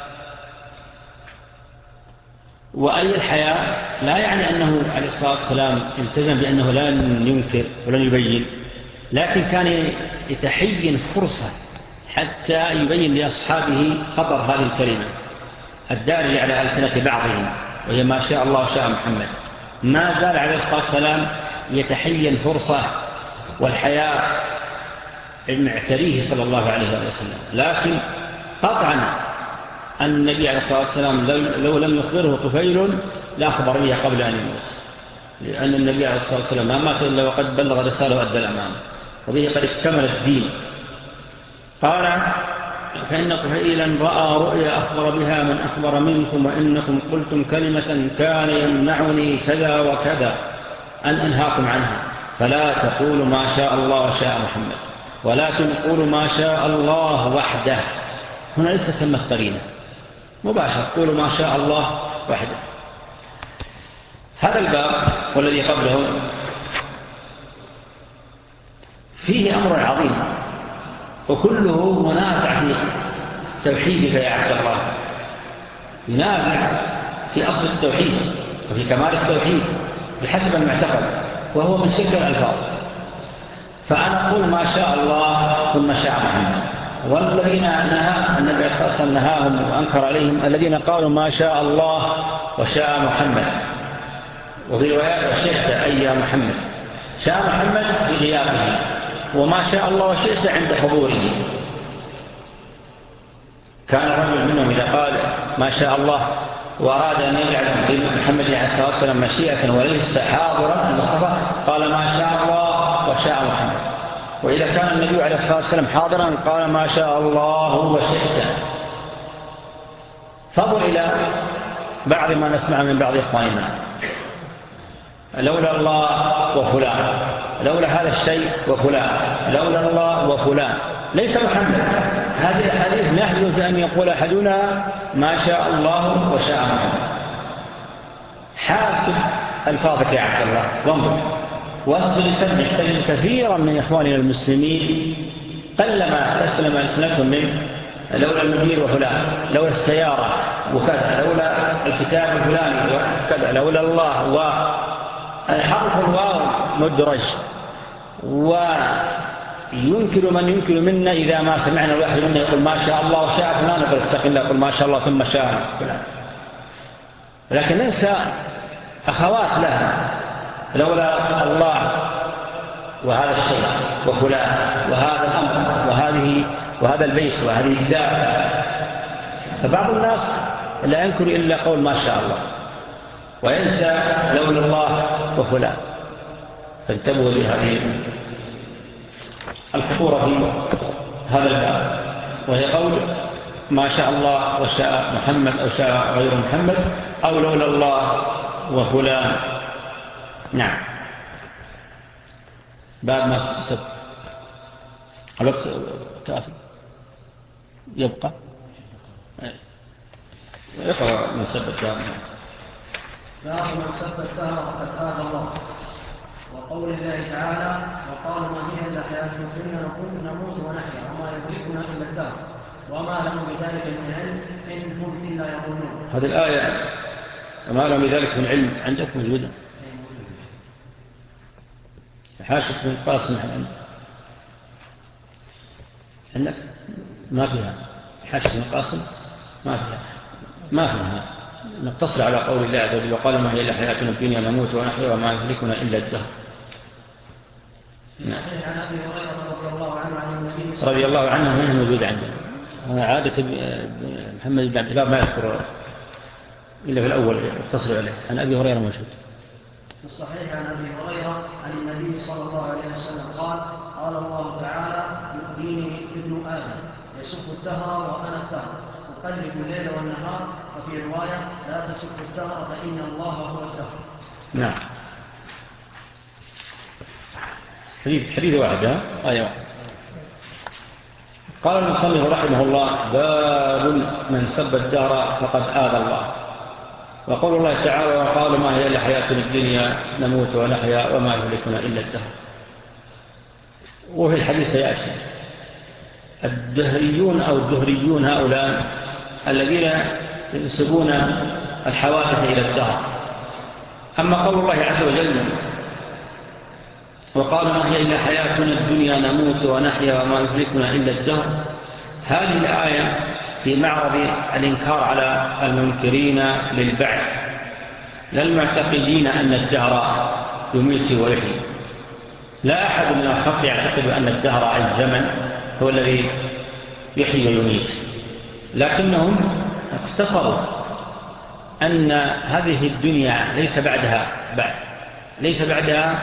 وأي الحياء لا يعني أنه عليه الصلاة والسلام التزم بأنه لا ينكر ولن يبين، لكن كان يتحين فرصة حتى يبين لأصحابه خطر هذه الكلمة الدارجة على ألسنة بعضهم، وهي ما شاء الله وشاء محمد. ما زال عليه الصلاة والسلام يتحين فرصة، والحياء معتريه صلى الله عليه وسلم. لكن قطعا النبي عليه الصلاة والسلام لو لم يخبره طفيل لا أخبر به قبل أن يموت، لأن النبي عليه الصلاة والسلام ما مات إلا وقد بلغ رسالة وأدى الأمانة، وبه قد اكتمل الدين. قال فإن طفيلا رأى رؤيا أخبر بها من أخبر منكم، وإنكم قلتم كلمة كان يمنعني كذا وكذا أن أنهاكم عنها، فلا تقولوا ما شاء الله وشاء محمد، ولكن قولوا ما شاء الله وحده. هنا ليس ثم قرينة مباشر، قولوا ما شاء الله وحده. هذا الباب والذي قبله فيه أمر عظيم، وكله منازع في توحيدك يا عبد الله، ينازع في أصل التوحيد وفي كمال التوحيد بحسب المعتقد، وهو من شرك الألفاظ. فأنا أقول ما شاء الله ثم شاء محمد، والذين نهى النبي صلى الله عليه وسلم نهاهم وأنكر عليهم الذين قالوا ما شاء الله وشاء محمد، وفي روايات وشئت أي يا محمد. شاء محمد في غيابه، وما شاء الله وشئت عند حضوره. كان رجل منهم إذا قال ما شاء الله وأراد أن يجعل محمد عليه الصلاة والسلام مشيئة وليس حاضرا المصطفى قال ما شاء الله وشاء محمد. وإذا كان النبي عليه الصلاة والسلام حاضرا قال ما شاء الله وشئت. فضل إلى بعض ما نسمع من بعض إخواننا لولا الله وفلان، لولا هذا الشيء وفلان، لولا الله وفلان، ليس محمد. هذه الحديث نحن في أن يقول أحدنا ما شاء الله وشاء محمد. حاسب ألفاظك يا عبد الله وانظر واصبر لسمعك تجد كثيرا من إخواننا المسلمين قلما تسلم ألسنتهم من لولا المدير وفلان، لولا السيارة وكذا، لولا الكتاب الفلاني وكذا، لولا الله. والحرف الواو مدرج، وينكر من ينكر منا إذا ما سمعنا الواحد منا يقول ما شاء الله وشاء فلان نقول اتق الله يقول ما شاء الله ثم شاء فلان. لكن ننسى أخوات لها لولا الله وهذا الشيء وفلان وهذا الأمر وهذه وهذا البيت وهذه الدار. فبعض الناس لا ينكر إلا قول ما شاء الله وينسى لولا الله وفلان. فانتبهوا لهذه الخطورة في هذا الباب، وهي قول ما شاء الله وشاء محمد أو شاء غير محمد أو لولا الله وفلان. نعم. بعد ما سب الوقت كافي يبقى يقرأ من سب الدهر. باب من سب الدهر فقد آذى الله. وقول الله تعالى وقالوا ما هي إلا حياتنا الدنيا نموت ونحيا وما يدركنا إلا الدهر وما لهم بذلك من علم إن هم إلا يظنون. هذه الآية وما لهم بذلك من علم عندك موجودة حاشة من قاسم عندك ما فيها حاشة من قاسم ما فيها ما فيها نقتصر على قول الله عز وجل وقال ما هي إلا حياتنا الدنيا نموت ونحيا وما يهلكنا إلا الدهر. رضي الله عنه ما هي موجودة عندنا. عادة محمد بن عبد الله ما يذكر إلا في الأول يتصل عليه. عن أبي هريرة موجود في الصحيح عن أبي هريرة عن النبي صلى الله عليه وسلم قال قال الله تعالى يؤذيني ابن آدم يسب الدهر وأنا الدهر أقلب الليل والنهار. وفي رواية لا تسب الدهر فإن الله هو الدهر. نعم. حديث حديث واحد ها آية واحد. قال المصنف رحمه الله باب من سب الدهر فقد آذى الله. وقول الله تعالى وقالوا ما هي إلا حياتنا الدنيا نموت ونحيا وما يهلكنا إلا الدهر. وفي الحديث سيأتي الدهريون أو الدهريون هؤلاء الذين ينسبون الحوادث إلى الدهر. أما قول الله عز وجل وقالوا ما هي إلا حياتنا الدنيا نموت ونحيا وما يهلكنا إلا الدهر، هذه الآية في معرض الإنكار على المنكرين للبعث لا المعتقدين أن الدهر يميت ويحيي. لا أحد من الخلق يعتقد أن الدهر أي الزمن هو الذي يحيي ويميت، لكنهم اختصروا أن هذه الدنيا ليس بعدها بعد ليس بعدها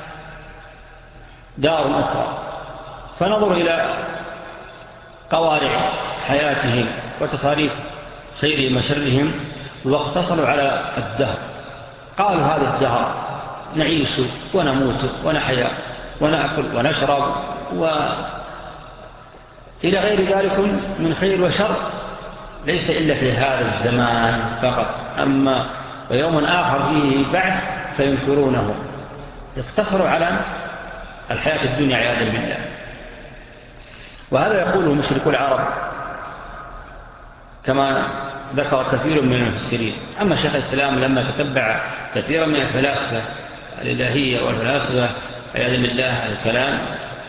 دار أخرى، فنظروا إلى قوارع حياتهم وتصاريف خيرهم وشرهم واقتصروا على الدهر. قالوا هذا الدهر نعيش ونموت ونحيا ونأكل ونشرب وإلى غير ذلك من خير وشر ليس إلا في هذا الزمان فقط، أما ويوم آخر فيه بعث فينكرونه. اقتصروا على الحياة الدنيا عياذا بالله. وهذا يقوله مشركو العرب كما ذكر كثير من المفسرين. أما شيخ الإسلام لما تتبع كثيرا من الفلاسفة الإلهية والفلاسفة عياذا بالله الكلام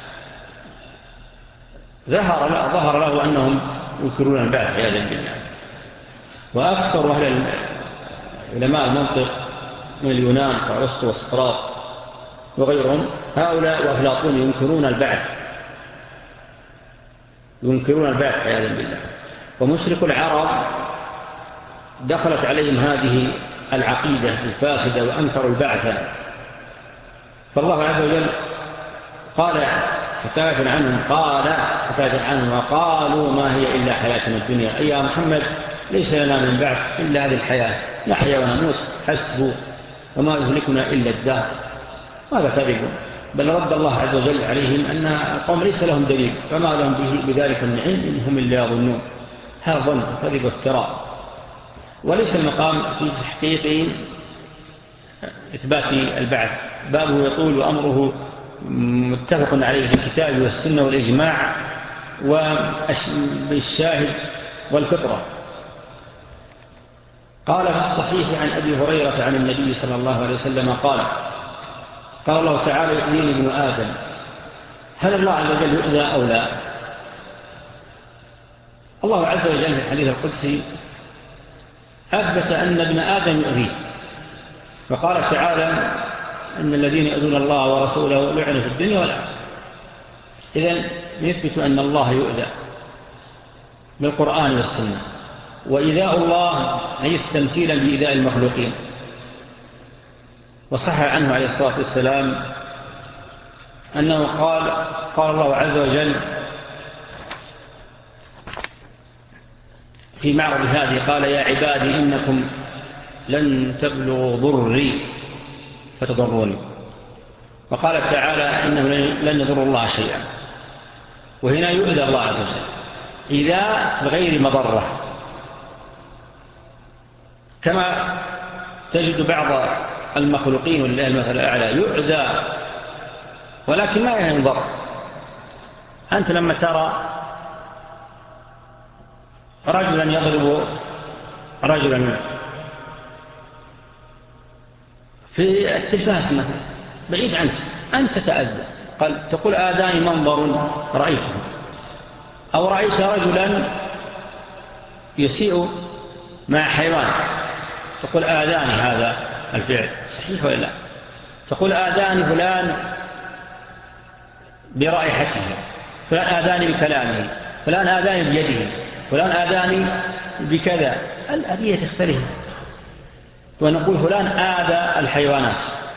ظهر له, ظهر له أنهم ينكرون البعث عياذا بالله. وأكثر أهل علماء المنطق من اليونان وأرسطو وسقراط وغيرهم هؤلاء وأفلاطون ينكرون البعث ينكرون البعث عياذا بالله. ومشرك العرب دخلت عليهم هذه العقيدة الفاسدة وأنكروا البعث، فالله عز وجل قال حكاية عنهم قال حكاية عنهم وقالوا ما هي إلا حياتنا الدنيا، أي يا محمد ليس لنا من بعث إلا هذه الحياة، نحيا ونموت حسبوا وما يهلكنا إلا الدهر. هذا كذب، بل رد الله عز وجل عليهم أن القوم ليس لهم دليل فما لهم به بذلك النعيم إن هم إلا يظنون. هذا ظن كذب وافتراء، وليس المقام في تحقيق إثبات البعث، بابه يطول وأمره متفق عليه في الكتاب والسنة والإجماع والشاهد والفطرة. قال في الصحيح عن أبي هريرة عن النبي صلى الله عليه وسلم قال قال الله تعالى يؤذيني ابن آدم، هل الله عز وجل يؤذى أو لا؟ الله عز وجل في الحديث القدسي أثبت أن ابن آدم يؤذيه، وقال تعالى إن الذين يؤذون الله ورسوله لعنوا في الدنيا والآخرة. إذن يثبت أن الله يؤذى بالقرآن والسنة، وإيذاء الله ليس تمثيلا بإيذاء المخلوقين. وصح عنه عليه الصلاة والسلام أنه قال قال الله عز وجل في معرض هذه قال يا عبادي إنكم لن تبلغوا ضري فتضروني، وقال تعالى إنه لن يضر الله شيئا. وهنا يؤذى الله عز وجل إذا بغير مضرة، كما تجد بعض المخلوقين ولله المثل الأعلى يؤذى ولكن ما ينضر. أنت لما ترى رجلا يضرب رجلا في التلفاز مثلا بعيد عنك، أنت تتأذى، قال تقول آذاني منظر رأيته، أو رأيت رجلا يسيء مع حيوان تقول آذاني هذا الفعل، صحيح ولا لا؟ تقول آذاني فلان برائحته، فلان آذاني بكلامه، فلان آذاني بيده، فلان آذاني بكذا. الأذية تختلف، ونقول فلان آذى الحيوانات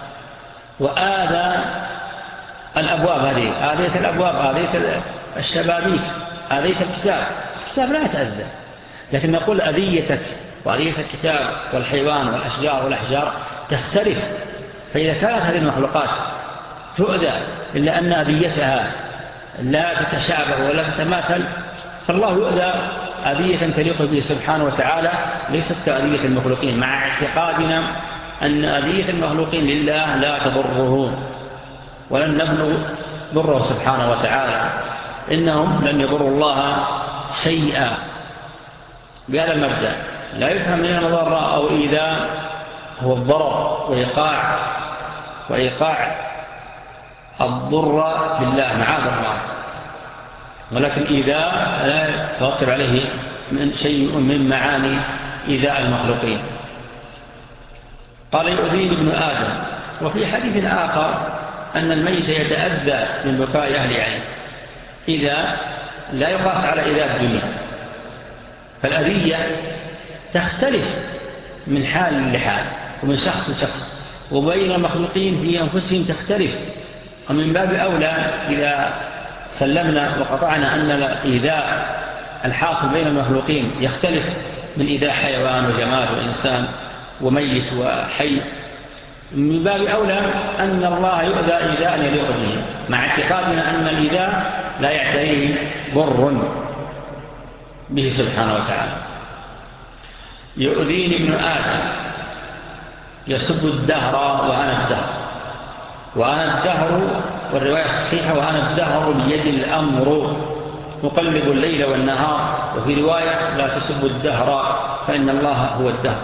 وآذى الأبواب، هذه آذية الأبواب، آذية الشبابيك، آذية الكتاب. الكتاب لا يتأذى، لكن نقول أذيتك وأذية الكتاب والحيوان والأشجار والأحجار تختلف. فإذا كانت هذه المخلوقات تؤذى إلا أن أذيتها لا تتشابه ولا تتماثل، فالله يؤذى أذية تليق به سبحانه وتعالى ليست كأذية المخلوقين، مع اعتقادنا أن أذية المخلوقين لله لا تضره ولن نبلغ ضره سبحانه وتعالى، إنهم لن يضروا الله شيئا. بهذا المبدأ لا يفهم من المضرة أو إيذاء هو الضرر وإيقاع وإيقاع الضر بالله معاذ الله، ولكن إيذاء لا يتوقف عليه من شيء من معاني إيذاء المخلوقين. قال يؤذيني ابن آدم. وفي حديث آخر أن الميت يتأذى من بكاء أهل عين، إذا لا يقاس على إيذاء الدنيا. فالأذية تختلف من حال لحال ومن شخص لشخص، وبين المخلوقين في أنفسهم تختلف. ومن باب أولى إذا سلمنا وقطعنا أن الإيذاء الحاصل بين المخلوقين يختلف من إيذاء حيوان وجماد وإنسان وميت وحي، من باب أولى أن الله يؤذى إيذاء يليق به، مع اعتقادنا أن الإيذاء لا يعتريه ضر به سبحانه وتعالى. يؤذيني ابن آدم يسب الدهر وأنا الدهر، وأنا الدهر، والرواية الصحيحة وأنا الدهر بيد الأمر مقلب الليل والنهار، وفي رواية لا تسب الدهر فإن الله هو الدهر.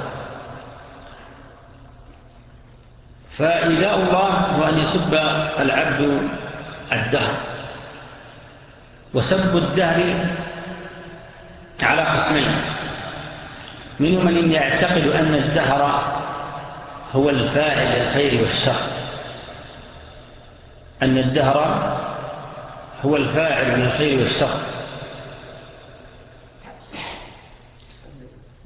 فإيذاء الله هو أن يسب العبد الدهر، وسب الدهر على قسمين، منهم من يعتقد أن الدهر هو الفاعل الخير والشر، أن الدهر هو الفاعل من الخير والشر،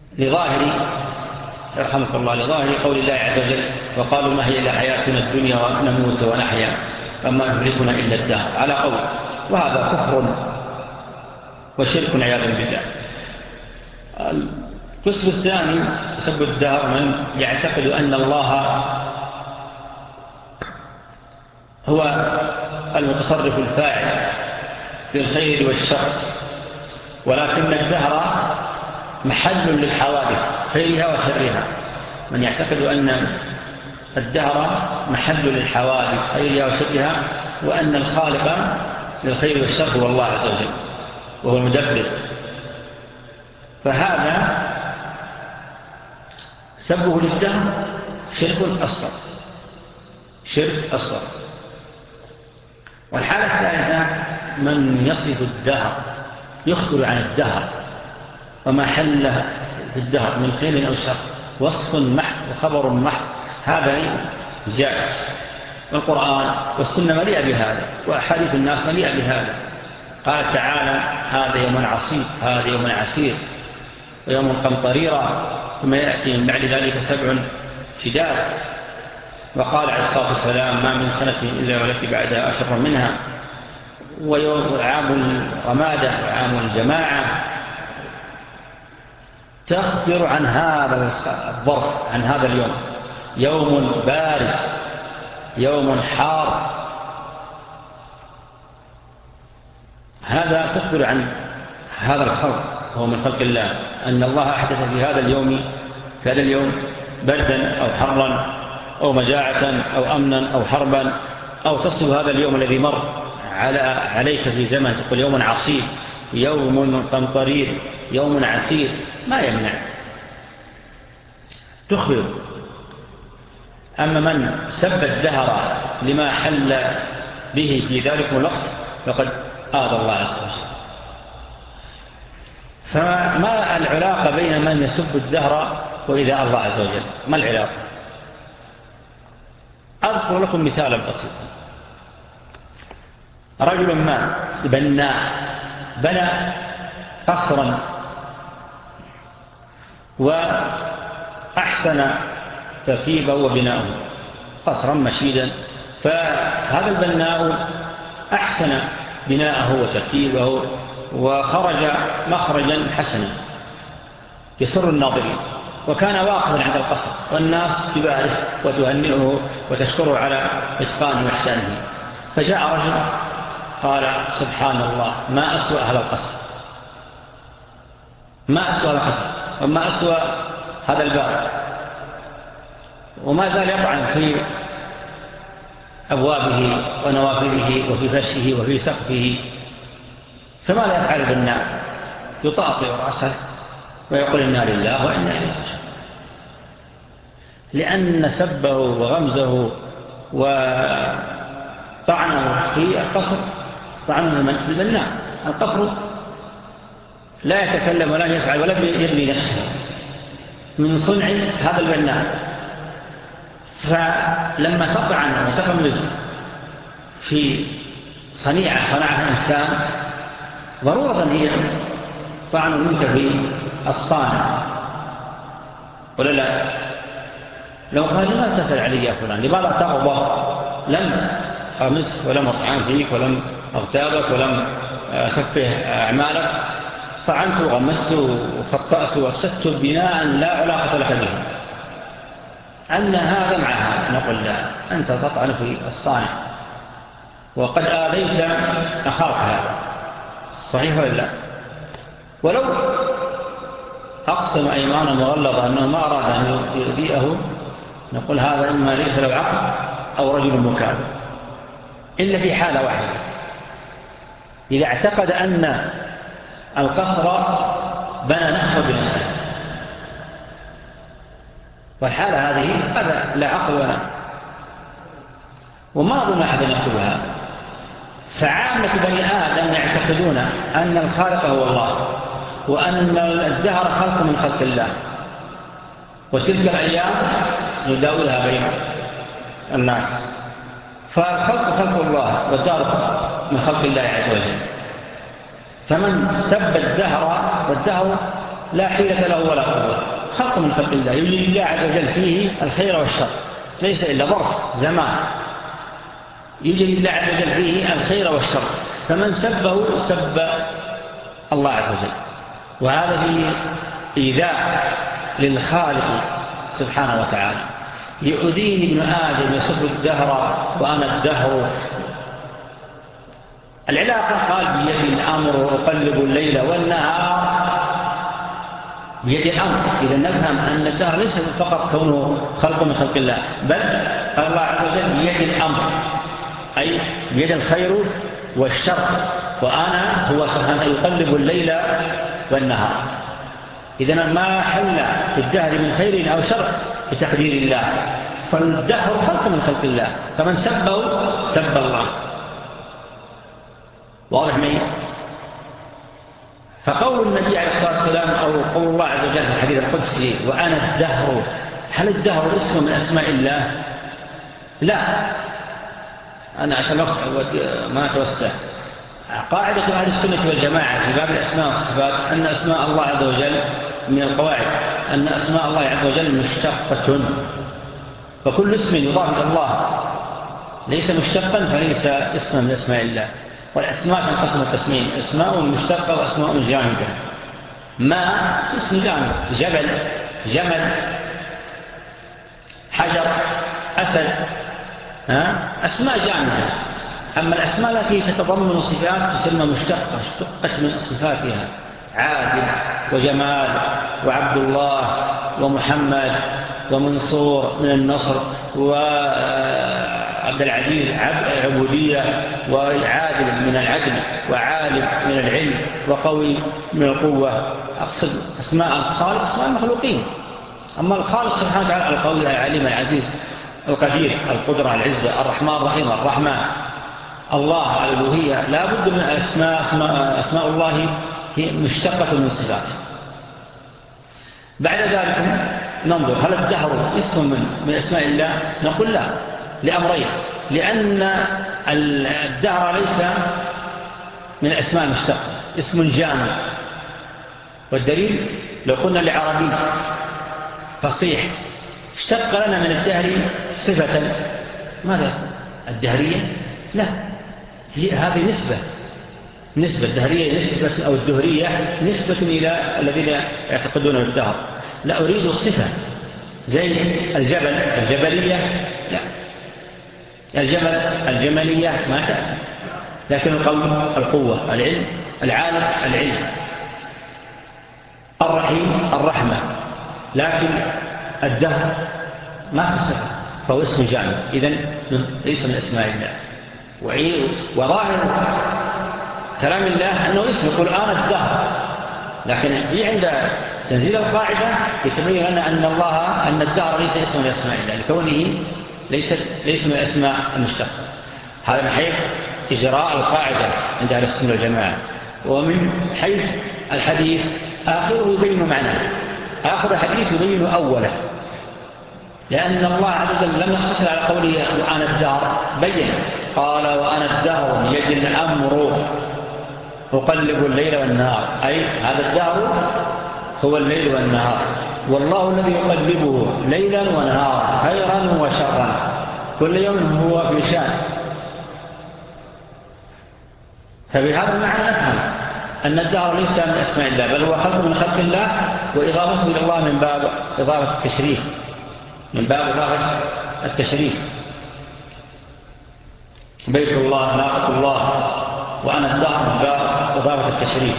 لظاهر رحمك الله لظاهر قول الله عز وجل وقالوا ما هي إلا حياتنا الدنيا ونموت ونحيا وما يهلكنا إلا الدهر على قول، وهذا كفر وشرك عياذا بالله. القسم الثاني سب الدهر من يعتقد أن الله هو المتصرف الفاعل للخير والشر، ولكن الدهر محل للحوادث خيرها وشرها. من يعتقد أن الدهر محل للحوادث خيرها وشرها، وأن الخالق للخير والشر هو الله عز وجل وهو المدبر، فهذا سبه للدهر شرك أصغر شرك أصغر. والحالة الثالثة من يصف الدهر يخبر عن الدهر وما حل في الدهر من خير أو شر، وصف محض وخبر محض، هذا جائز. والقرآن والسنة مليئة بهذا، وأحاديث الناس مليئة بهذا. قال تعالى هذا يوم عصيب، هذا يوم عسير، ويوم قمطريرة، ثم يأتي من بعد ذلك سبع شداد. وقال عليه الصلاة والسلام ما من سنة إلا والتي بعدها أشر منها، وعام الرمادة وعام الجماعة، تخبر عن هذا الظرف، عن هذا اليوم، يوم بارد، يوم حار. هذا تخبر عن هذا الخلق، هو من خلق الله، أن الله أحدث في هذا اليوم في هذا اليوم بردا أو حرا أو مجاعة أو أمنا أو حربا، أو تصف هذا اليوم الذي مر على عليك في زمن، تقول يوم عصيب، يوم قمطرير، يوم عسير، ما يمنع تخبر. أما من سب الدهر لما حل به في ذلك الوقت فقد آذى الله عز وجل. فما العلاقة بين من يسب الدهر وإذا الله عز وجل؟ ما العلاقة؟ أذكر لكم مثالا بسيطا. رجل ما بنى بنى قصرا وأحسن تركيبه وبناؤه، قصرا مشيدا، فهذا البناء أحسن بناءه وتركيبه وخرج مخرجا حسنا يسر الناظرين، وكان واقفا عند القصر والناس تبارك وتهنئه وتشكره على إتقانه وإحسانه. فجاء رجل قال سبحان الله ما أسوأ هذا القصر، ما أسوأ هذا القصر، وما أسوأ هذا الباب، وما زال يطعن في أبوابه ونوافذه وفي فرشه وفي سقفه. فماذا يفعل بالنار؟ يطاطئ رأسه ويقول إنا لله وإنا إليه راجعون، لأن سبه وغمزه وطعنه في القصر طعنه من في البناء. القصر لا يتكلم ولا يفعل ولا يبني نفسه من صنع هذا البناء. فلما تطعن وتغمز في صنيعة صنعها إنسان ضرورة هي طعن منك في الصانع، ولا لا؟ لو قال لما تسأل علي يا فلان، لماذا تغضب؟ لم أغمسك ولم أطعن فيك ولم أغتابك ولم أسفه أعمالك، طعنت وغمست وخطأت وأفسدت بناء لا علاقة لك به. أن هذا مع هذا نقول لا، أنت تطعن في الصانع وقد آذيت أخاك هذا، صحيح ولا لا؟ ولو أقسم أيمانا مغلظة أنه ما أراد أن يؤذيه نقول هذا إما ليس له عقل أو رجل مكابر، إلا في حالة واحدة، إذا اعتقد أن القصر بنى نفسه بنفسه، والحالة هذه هذا لا عقل ولا، وما أظن أحد يقول هذا. فعامة بني آدم يعتقدون أن الخالق هو الله، وأن الدهر خلق من خلق الله، وتلك الأيام نداولها بين الناس. فالخلق خلق الله والدهر من خلق الله عز وجل. فمن سب الدهر، والدهر لا حيلة له ولا قوة، خلق من خلق الله يوجد الله عز وجل فيه الخير والشر، ليس إلا ظرف زمان يوجد الله عز وجل فيه الخير والشر، فمن سبه سب الله عز وجل، وهذا فيه إيذاء للخالق سبحانه وتعالى. يؤذيني ابن آدم يسب الدهر وأنا الدهر. العلاقة قال بيد الأمر أقلب الليل والنهار، بيد الأمر. إذا نفهم أن الدهر ليس فقط كونه خلق من خلق الله، بل الله عز وجل بيد الأمر، أي بيد الخير والشر، وأنا هو سبحانه يقلب الليل والنهار. إذا ما حل في الدهر من خير أو شر بتقدير الله، فالدهر خلق من خلق الله، فمن سبه سب الله. واضح معي؟ فقول النبي عليه الصلاة والسلام أو قول الله عز وجل في الحديث القدسي وأنا الدهر، هل الدهر اسم من أسماء الله؟ لا. أنا عشان ما أتوسع، قاعدة أهل السنة والجماعة في باب الأسماء والصفات أن أسماء الله عز وجل من القواعد أن أسماء الله عز وجل مشتقة، فكل اسم يضاف إلى الله ليس مشتقا فليس اسما من أسماء الله. والأسماء تنقسم قسمين، أسماء مشتقة وأسماء جامدة. ما اسم جامد، جبل، جمل، حجر، أسد، أسماء جامدة. أما الأسماء التي تتضمن صفات تسمى مشتقة، اشتقت من صفاتها، عادل وجمال وعبد الله ومحمد ومنصور من النصر وعبد العزيز عبودية، وعادل من العدل، وعالم من العلم، وقوي من القوة. أقصد أسماء الخالق أسماء المخلوقين. أما الخالق سبحانه وتعالى القوي العليم العزيز القدير القدرة العزة الرحمن الرحيم الرحمن الله الألوهية، لا بد من أسماء, أسماء, أسماء الله هي مشتقة من صفاته. بعد ذلك ننظر هل الدهر اسم من, من أسماء الله؟ نقول لا، لأمرين. لأن الدهر ليس من الأسماء المشتقة، اسم جامد. والدليل لو قلنا لعربي فصيح اشتق لنا من الدهر صفة، ماذا؟ الدهرية؟ لا، هذه نسبة نسبة الدهرية نسبة أو الدهرية نسبة إلى الذين يعتقدون بالدهر. لا، أريد صفة زي الجبل الجبلية، لا، الجبل الجمالية ما تأتي. لكن القوي القوة، العلم العالم العلم، الرحيم الرحمة. لكن الدهر ما تصف، فهو اسم جامع، إذن ليس من أسماء الله. وظاهر كلام الله أنه اسم يقول أنا الدهر، لكن في عند تنزيل القاعدة يتبين لنا أن الله أن الدهر ليس اسم من أسماء الله لكونه ليس, ليس من الأسماء المشتقة. هذا من حيث إجراء القاعدة عند أهل السنة والجماعة. ومن حيث الحديث آخره يبين معناه، آخر الحديث يبين أوله، لأن الله عز وجل لم يقتصر على قوله وأنا الدهر، بين قال وأنا الدهر بيد الأمر أقلب الليل والنهار، أي هذا الدهر هو الليل والنهار، والله الذي يقلبه ليلا ونهارا خيرا وشرا، كل يوم هو في شان. فبهذا المعنى نفهم أن الدهر ليس من أسماء الله، بل هو خلق من خلق الله، وإضافته إلى الله من باب إضافة التشريف، من باب إضافة التشريف. بيت الله ناقة الله وأنا الدهر من باب إضافة التشريف.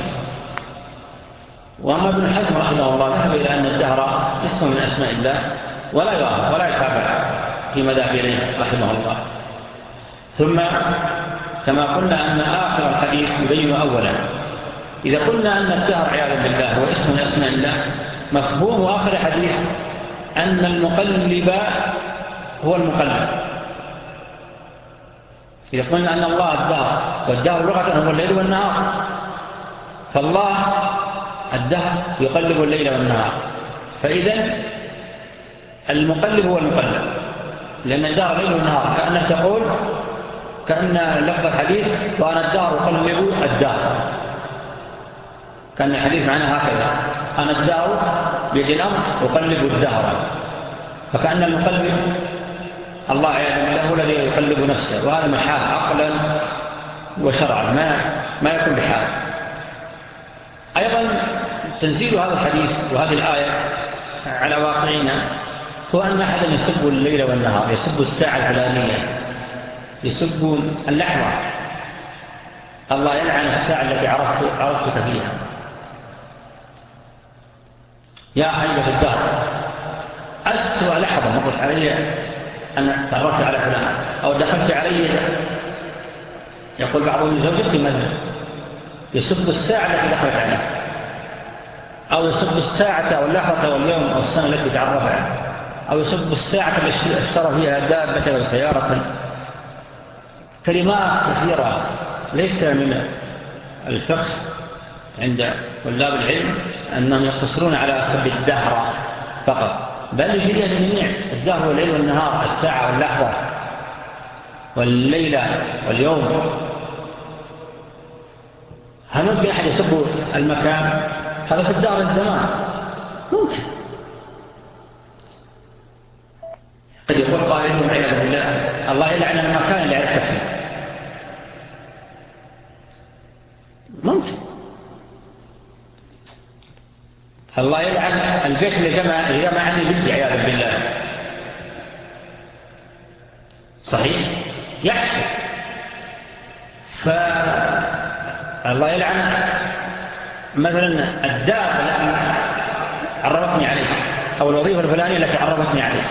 وأما ابن حزم رحمه الله ذهب إلى أن الدهر اسم من أسماء الله ولا يرى ولا يتابع فيما ذهب إليه رحمه الله. ثم كما قلنا أن آخر الحديث يبين أولا. إذا قلنا أن الدهر عياذا بالله هو اسم من أسماء الله، مفهوم آخر الحديث أن المقلب هو المقلب. إذا قلنا أن الله الدهر، والدهر لغة هو الليل والنهار، فالله الدهر يقلب الليل والنهار، فإذا المقلب هو المقلب، لأن الدهر الليل والنهار. كأنك تقول كأن لفظ الحديث وأنا الدهر أقلب الدهر، كان الحديث معناه هكذا: أنا الدار بيد الأمر أقلب الدهر. فكأن المقلب الله عياذا بالله هو الذي يقلب نفسه، وهذا محال عقلا وشرعا، ما, ما يكون بحال. أيضا تنزيل هذا الحديث وهذه الآية على واقعنا هو أن أحدا يسب الليل والنهار، يسب الساعة الفلانية، يسب اللحظة. الله يلعن الساعة التي عرفت عرفتك فيها، يا حيبة الدهر، أسوأ لحظة مرت علي أنا تعرفت على فلان، أو دخلت علي. يقول بعضهم لزوجتي مثلا يسب الساعة التي دخلت عليه، أو يسب الساعة أو اللحظة أو اليوم أو السنة التي تعرف عنها، أو يسب الساعة التي اشترى فيها دابة أو سيارة. كلمات كثيرة ليس من الفقه عند طلاب العلم أنهم يقتصرون على سب الدهر فقط، بل يجري الجميع: الدهر والليل والنهار، الساعة واللحظة والليلة واليوم. هل ممكن أحد يسب المكان؟ هذا في الدار الزمان ممكن. قد يقول قائل والعياذ بالله: الله يلعن المكان اللي عرفت فيه. ممكن. الله يلعن البيت اللي جمع جمعني به عياذ بالله. صحيح يحصل. فالله يلعن مثلا الدار التي عرفتني عليه، أو الوظيفة الفلانية التي عرفتني عليه.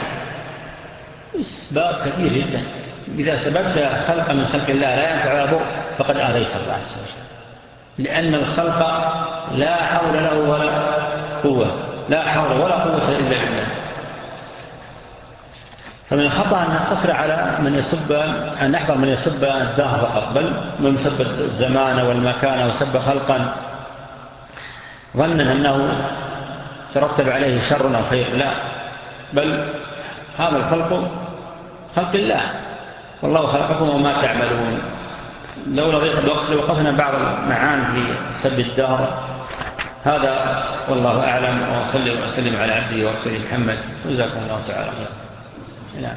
أسباب كثير جدا. إذا سببت خلقا من خلق الله لا ينفع ولا يضر فقد آذيت الله عز وجل، لأن الخلق لا حول له ولا قوة، لا حول ولا قوة إلا بالله. فمن الخطأ أن نقصر على من يسب، أن نحضر من يسب الدهر فقط، بل من سب الزمان والمكان وسب خلقا ظنا أنه ترتب عليه شر أو خير. لا، بل هذا الخلق خلق الله، والله خلقكم وما تعملون. لولا ضيق الوقت لوقفنا بعض المعاني في سب الدهر. هذا والله أعلم، وصلي وسلم على عبده ورسوله محمد. جزاكم الله تعالى خيرا. نعم.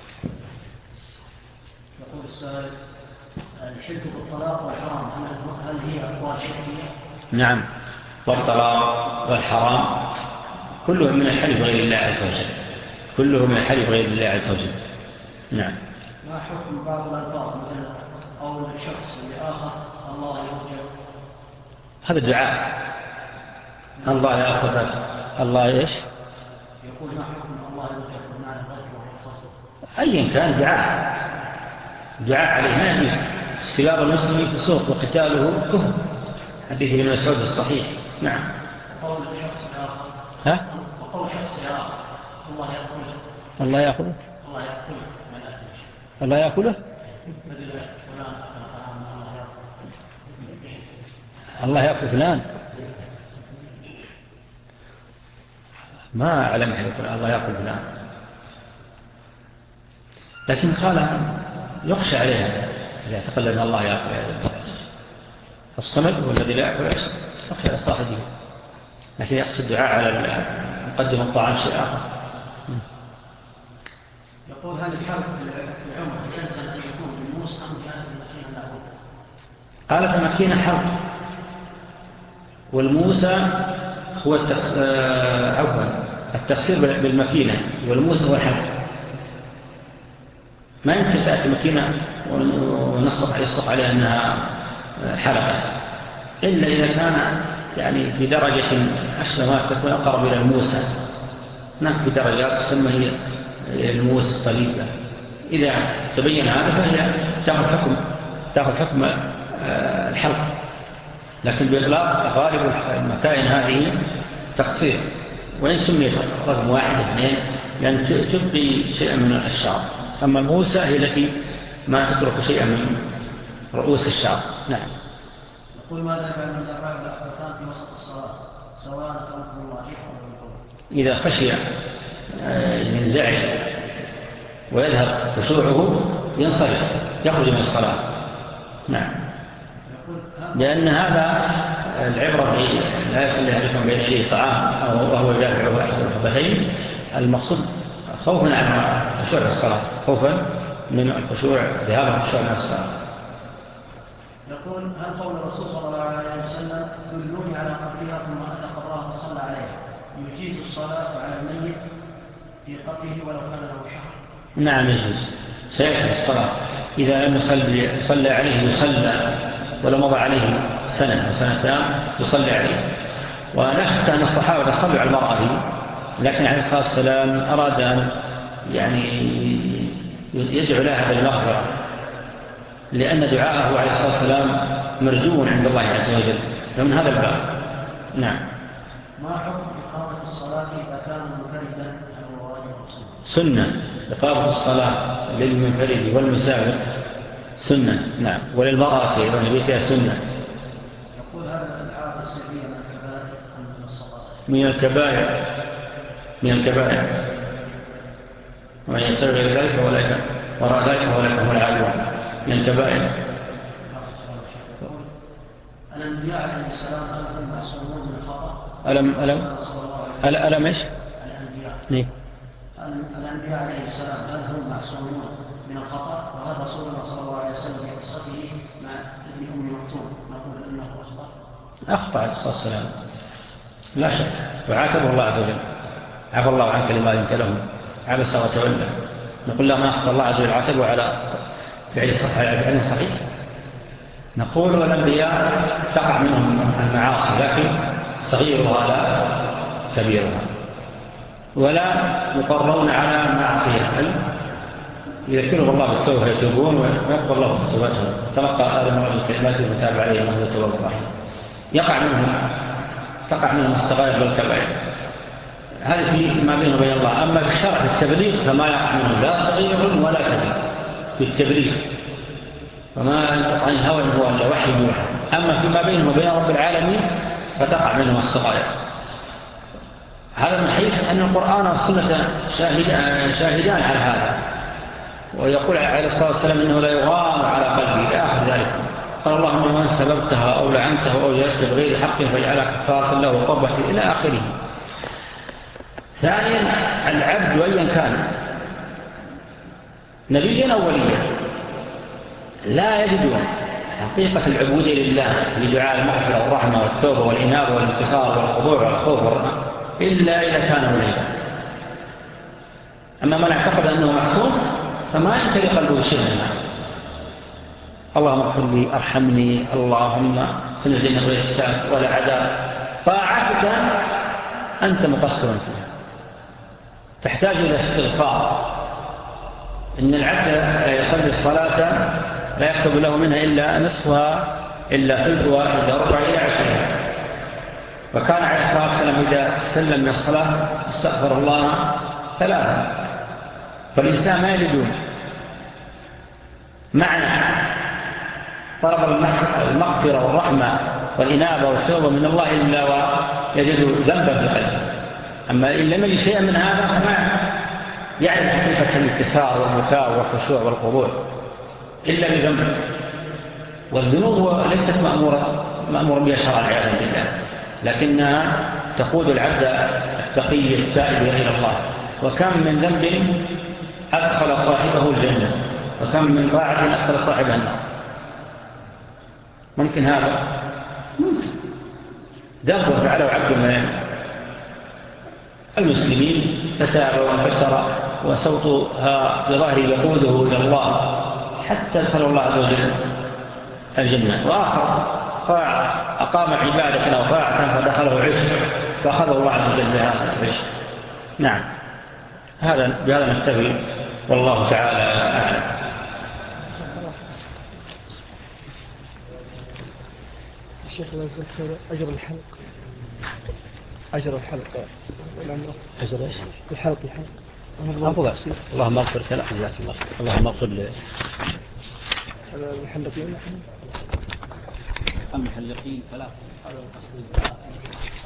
يقول السائل: الحلف بالطلاق والحرام هل هي أقوال شرعية؟ نعم، والطلاق والحرام كله من الحلف غير الله عز وجل، كله من الحلف غير الله عز وجل. نعم. ما حكم بعض الألفاظ مثل قول شخص لآخر الله يرجع؟ هذا الدعاء. الله يأخذ الله إيش؟ يقول ما حكم الله يرجع بمعنى الغضب والحصر؟ أيا كان دعاء، دعاء عليه ما يجوز. سباب المسلم في السوق وقتاله كفر، حديث ابن مسعود الصحيح. نعم. وقول شخص لآخر ها؟ وقول شخص لآخر الله يأخذه. الله يأخذه. الله يأخذه من أكل. الله يأكله. مثل فلان الله يأخذه. الله يأكل فلان. ما أعلم يقول الله يأكل فلان، لكن قال يخشى عليها إذا اعتقد أن الله يأكل. الصمد هو الذي لا يأكل عيش، يخشى على صاحبه، لكن يقصد الدعاء على مقدم الطعام شيء آخر. يقول: هل الحرب في العمر يلزم أن يكون بالموس أم كانت المكينة له؟ قالت المكينة حرب، والموسى هو التخ... عفوا التخسير بالمكينة، والموسى هو الحرب. ما يمكن تأتي مكينة ونصرف يصرف عليها أنها حلقة، إلا إذا كان يعني في درجة أشبه ما تكون أقرب إلى الموسى. هناك في درجات تسمى هي الموس قريبة. إذا تبين هذا فهي تأخذ حكم تأخذ حكم الحلق، لكن بإطلاق غالب المكائن هذه تقصير، وإن سميت رقم واحد اثنين لأن تبقي شيئا من الشعر. أما الموسى هي التي ما تترك شيئا من رؤوس الشعر. نعم. يقول: ماذا يفعل من أفعل الأخبثان في وسط الصلاة سواء تركه الله أو القول؟ إذا خشي ينزعج ويذهب خشوعه ينصرف، يخرج من الصلاة. نعم. لأن هذا العبرة لا يصلي أحدكم بين يديه طعام وهو يدافعه أحد الخبثين، المقصود خوفا عن خشوع الصلاة، خوفا من الخشوع ذهاب الخشوع من الصلاة. يقول هل قول الرسول صلى الله عليه وسلم دلوني على قبرها ثم أتى قبرها فصلى عليه يجيز الصلاة على الميت في قبره ولو كان له شهر؟ نعم يجوز، سيأتي الصلاة إذا لم يصلي صلى عليه يصلى، ولو مضى عليه سنة وسنتان يصلي عليه. ونشهد أن الصحابة صلوا على المرأة دي، لكن عليه الصلاة والسلام أراد أن يعني يدعو لها بالمغفرة، لأن دعاءه عليه الصلاة والسلام مرجو عند الله عز وجل، ومن هذا الباب. نعم. ما حكم إقامة الصلاة إذا كان منفردا أو واجب سنة إقامة الصلاة للمنفرد والمسافر سنة. نعم. وللمرأة أيضا بيتها سنة. يقول هذا الألعاب السرية من الكبائر أم من الصغائر؟ من الكبائر، من الكبائر، ومن يتبع ذلك ولا وراء ذلك ولا هم العادون، من الكبائر. الأنبياء عليه السلام هم معصومون من الخطأ؟ ألم ألم ألم إيش؟ الأنبياء ليه؟ الأنبياء عليه السلام هل هم معصومون من الخطأ؟ وهذا رسول الله صلى الله عليه وسلم في قصته مع ابن أم مكتوم نقول إنه أخطأ. أخطأ عليه الصلاة والسلام لا شك، وعاتبه الله عز وجل، عفى الله عنك لما أذنت لهم، عبس وتولى. نقول له ما أخطأ الله عز وجل عاتبه على فعل صحيح. نقول والأنبياء تقع منهم المعاصي، لكن صغيرها لا كبيرها، ولا يقرون على معصية، بل يذكرهم الله بالتوبة يتوبون ويقبل الله توبتهم. تلقى آدم من الكلمات وتاب عليهم وهو التواب الرحيم. يقع منهم تقع منهم الصغائر والكبائر، هذه في ما بينه وبين الله. أما في الشرع التبليغ فما يقع منه لا صغير ولا كبير في التبليغ، وما ينطق عن الهوى هو إلا وحي يوحى. أما فيما بينه وبين رب العالمين فتقع منهم الصغائر. هذا من حيث أن القرآن والسنة شاهد شاهدان على هذا. ويقول عليه الصلاة والسلام إنه لا يغار على قلبي إلى آخر ذلك. قال اللهم من سببتها أو لعنته أو جلت بغير حق فجعلها كفارة له وقربته إلى آخره. ثانيا العبد وإن كان نبيا أو وليا لا يجد حقيقة العبودية لله لدعاء المغفرة والرحمة والتوبة والإنابة والانتصار والخضوع والخوف والرحمة إلا إذا كان وليا. أما من اعتقد أنه معصوم فما يمتلي قلبه شيء منها. اللهم اغفر لي أرحمني، اللهم سنجدنا غير حساب ولا عذاب. طاعتك أنت مقصر فيها، تحتاج إلى استغفار. إن العبد يصلي الصلاة لا يكتب له منها إلا نصفها إلا ثلثها إلا ربع إلى عشرها. وكان عليه الصلاة والسلام إذا سلم من الصلاة استغفر الله ثلاثة. فالإنسان ما يجد معنى طلب المغفرة والرحمة والإنابة والتوبة من الله إلا ويجد ذنبا في قلبه. أما إن لم يجد شيئا من هذا فما يعرف حقيقة الانكسار والبكاء والخشوع والخضوع إلا بذنب. والذنوب ليست مأمورة مأمورة بها شرعا عياذا بالله، لكنها تقود العبد التقي التائب إلى الله. وكم من ذنب أدخل صاحبه الجنة، وكم من طاعة أدخل صاحبها النار. ممكن هذا ممكن ذنب فعله عبد من المسلمين فتاب وانكسر وصوتها بظاهره يقوده إلى الله حتى دخل الله عز وجل الجنة. وآخر طاعة أقام عبادة أو طاعة فدخله عشق فأخذه الله عز وجل بهذا العشق. نعم، هذا بهذا نكتفي والله تعالى أعلم. الشيخ لا يذكر أجر الحلق، أجر الحلق أجر إيش؟ الحلق الحلق أفضل. اللهم اغفر لنا اللهم اغفر لنا المحلقين المحلقين ثلاثة.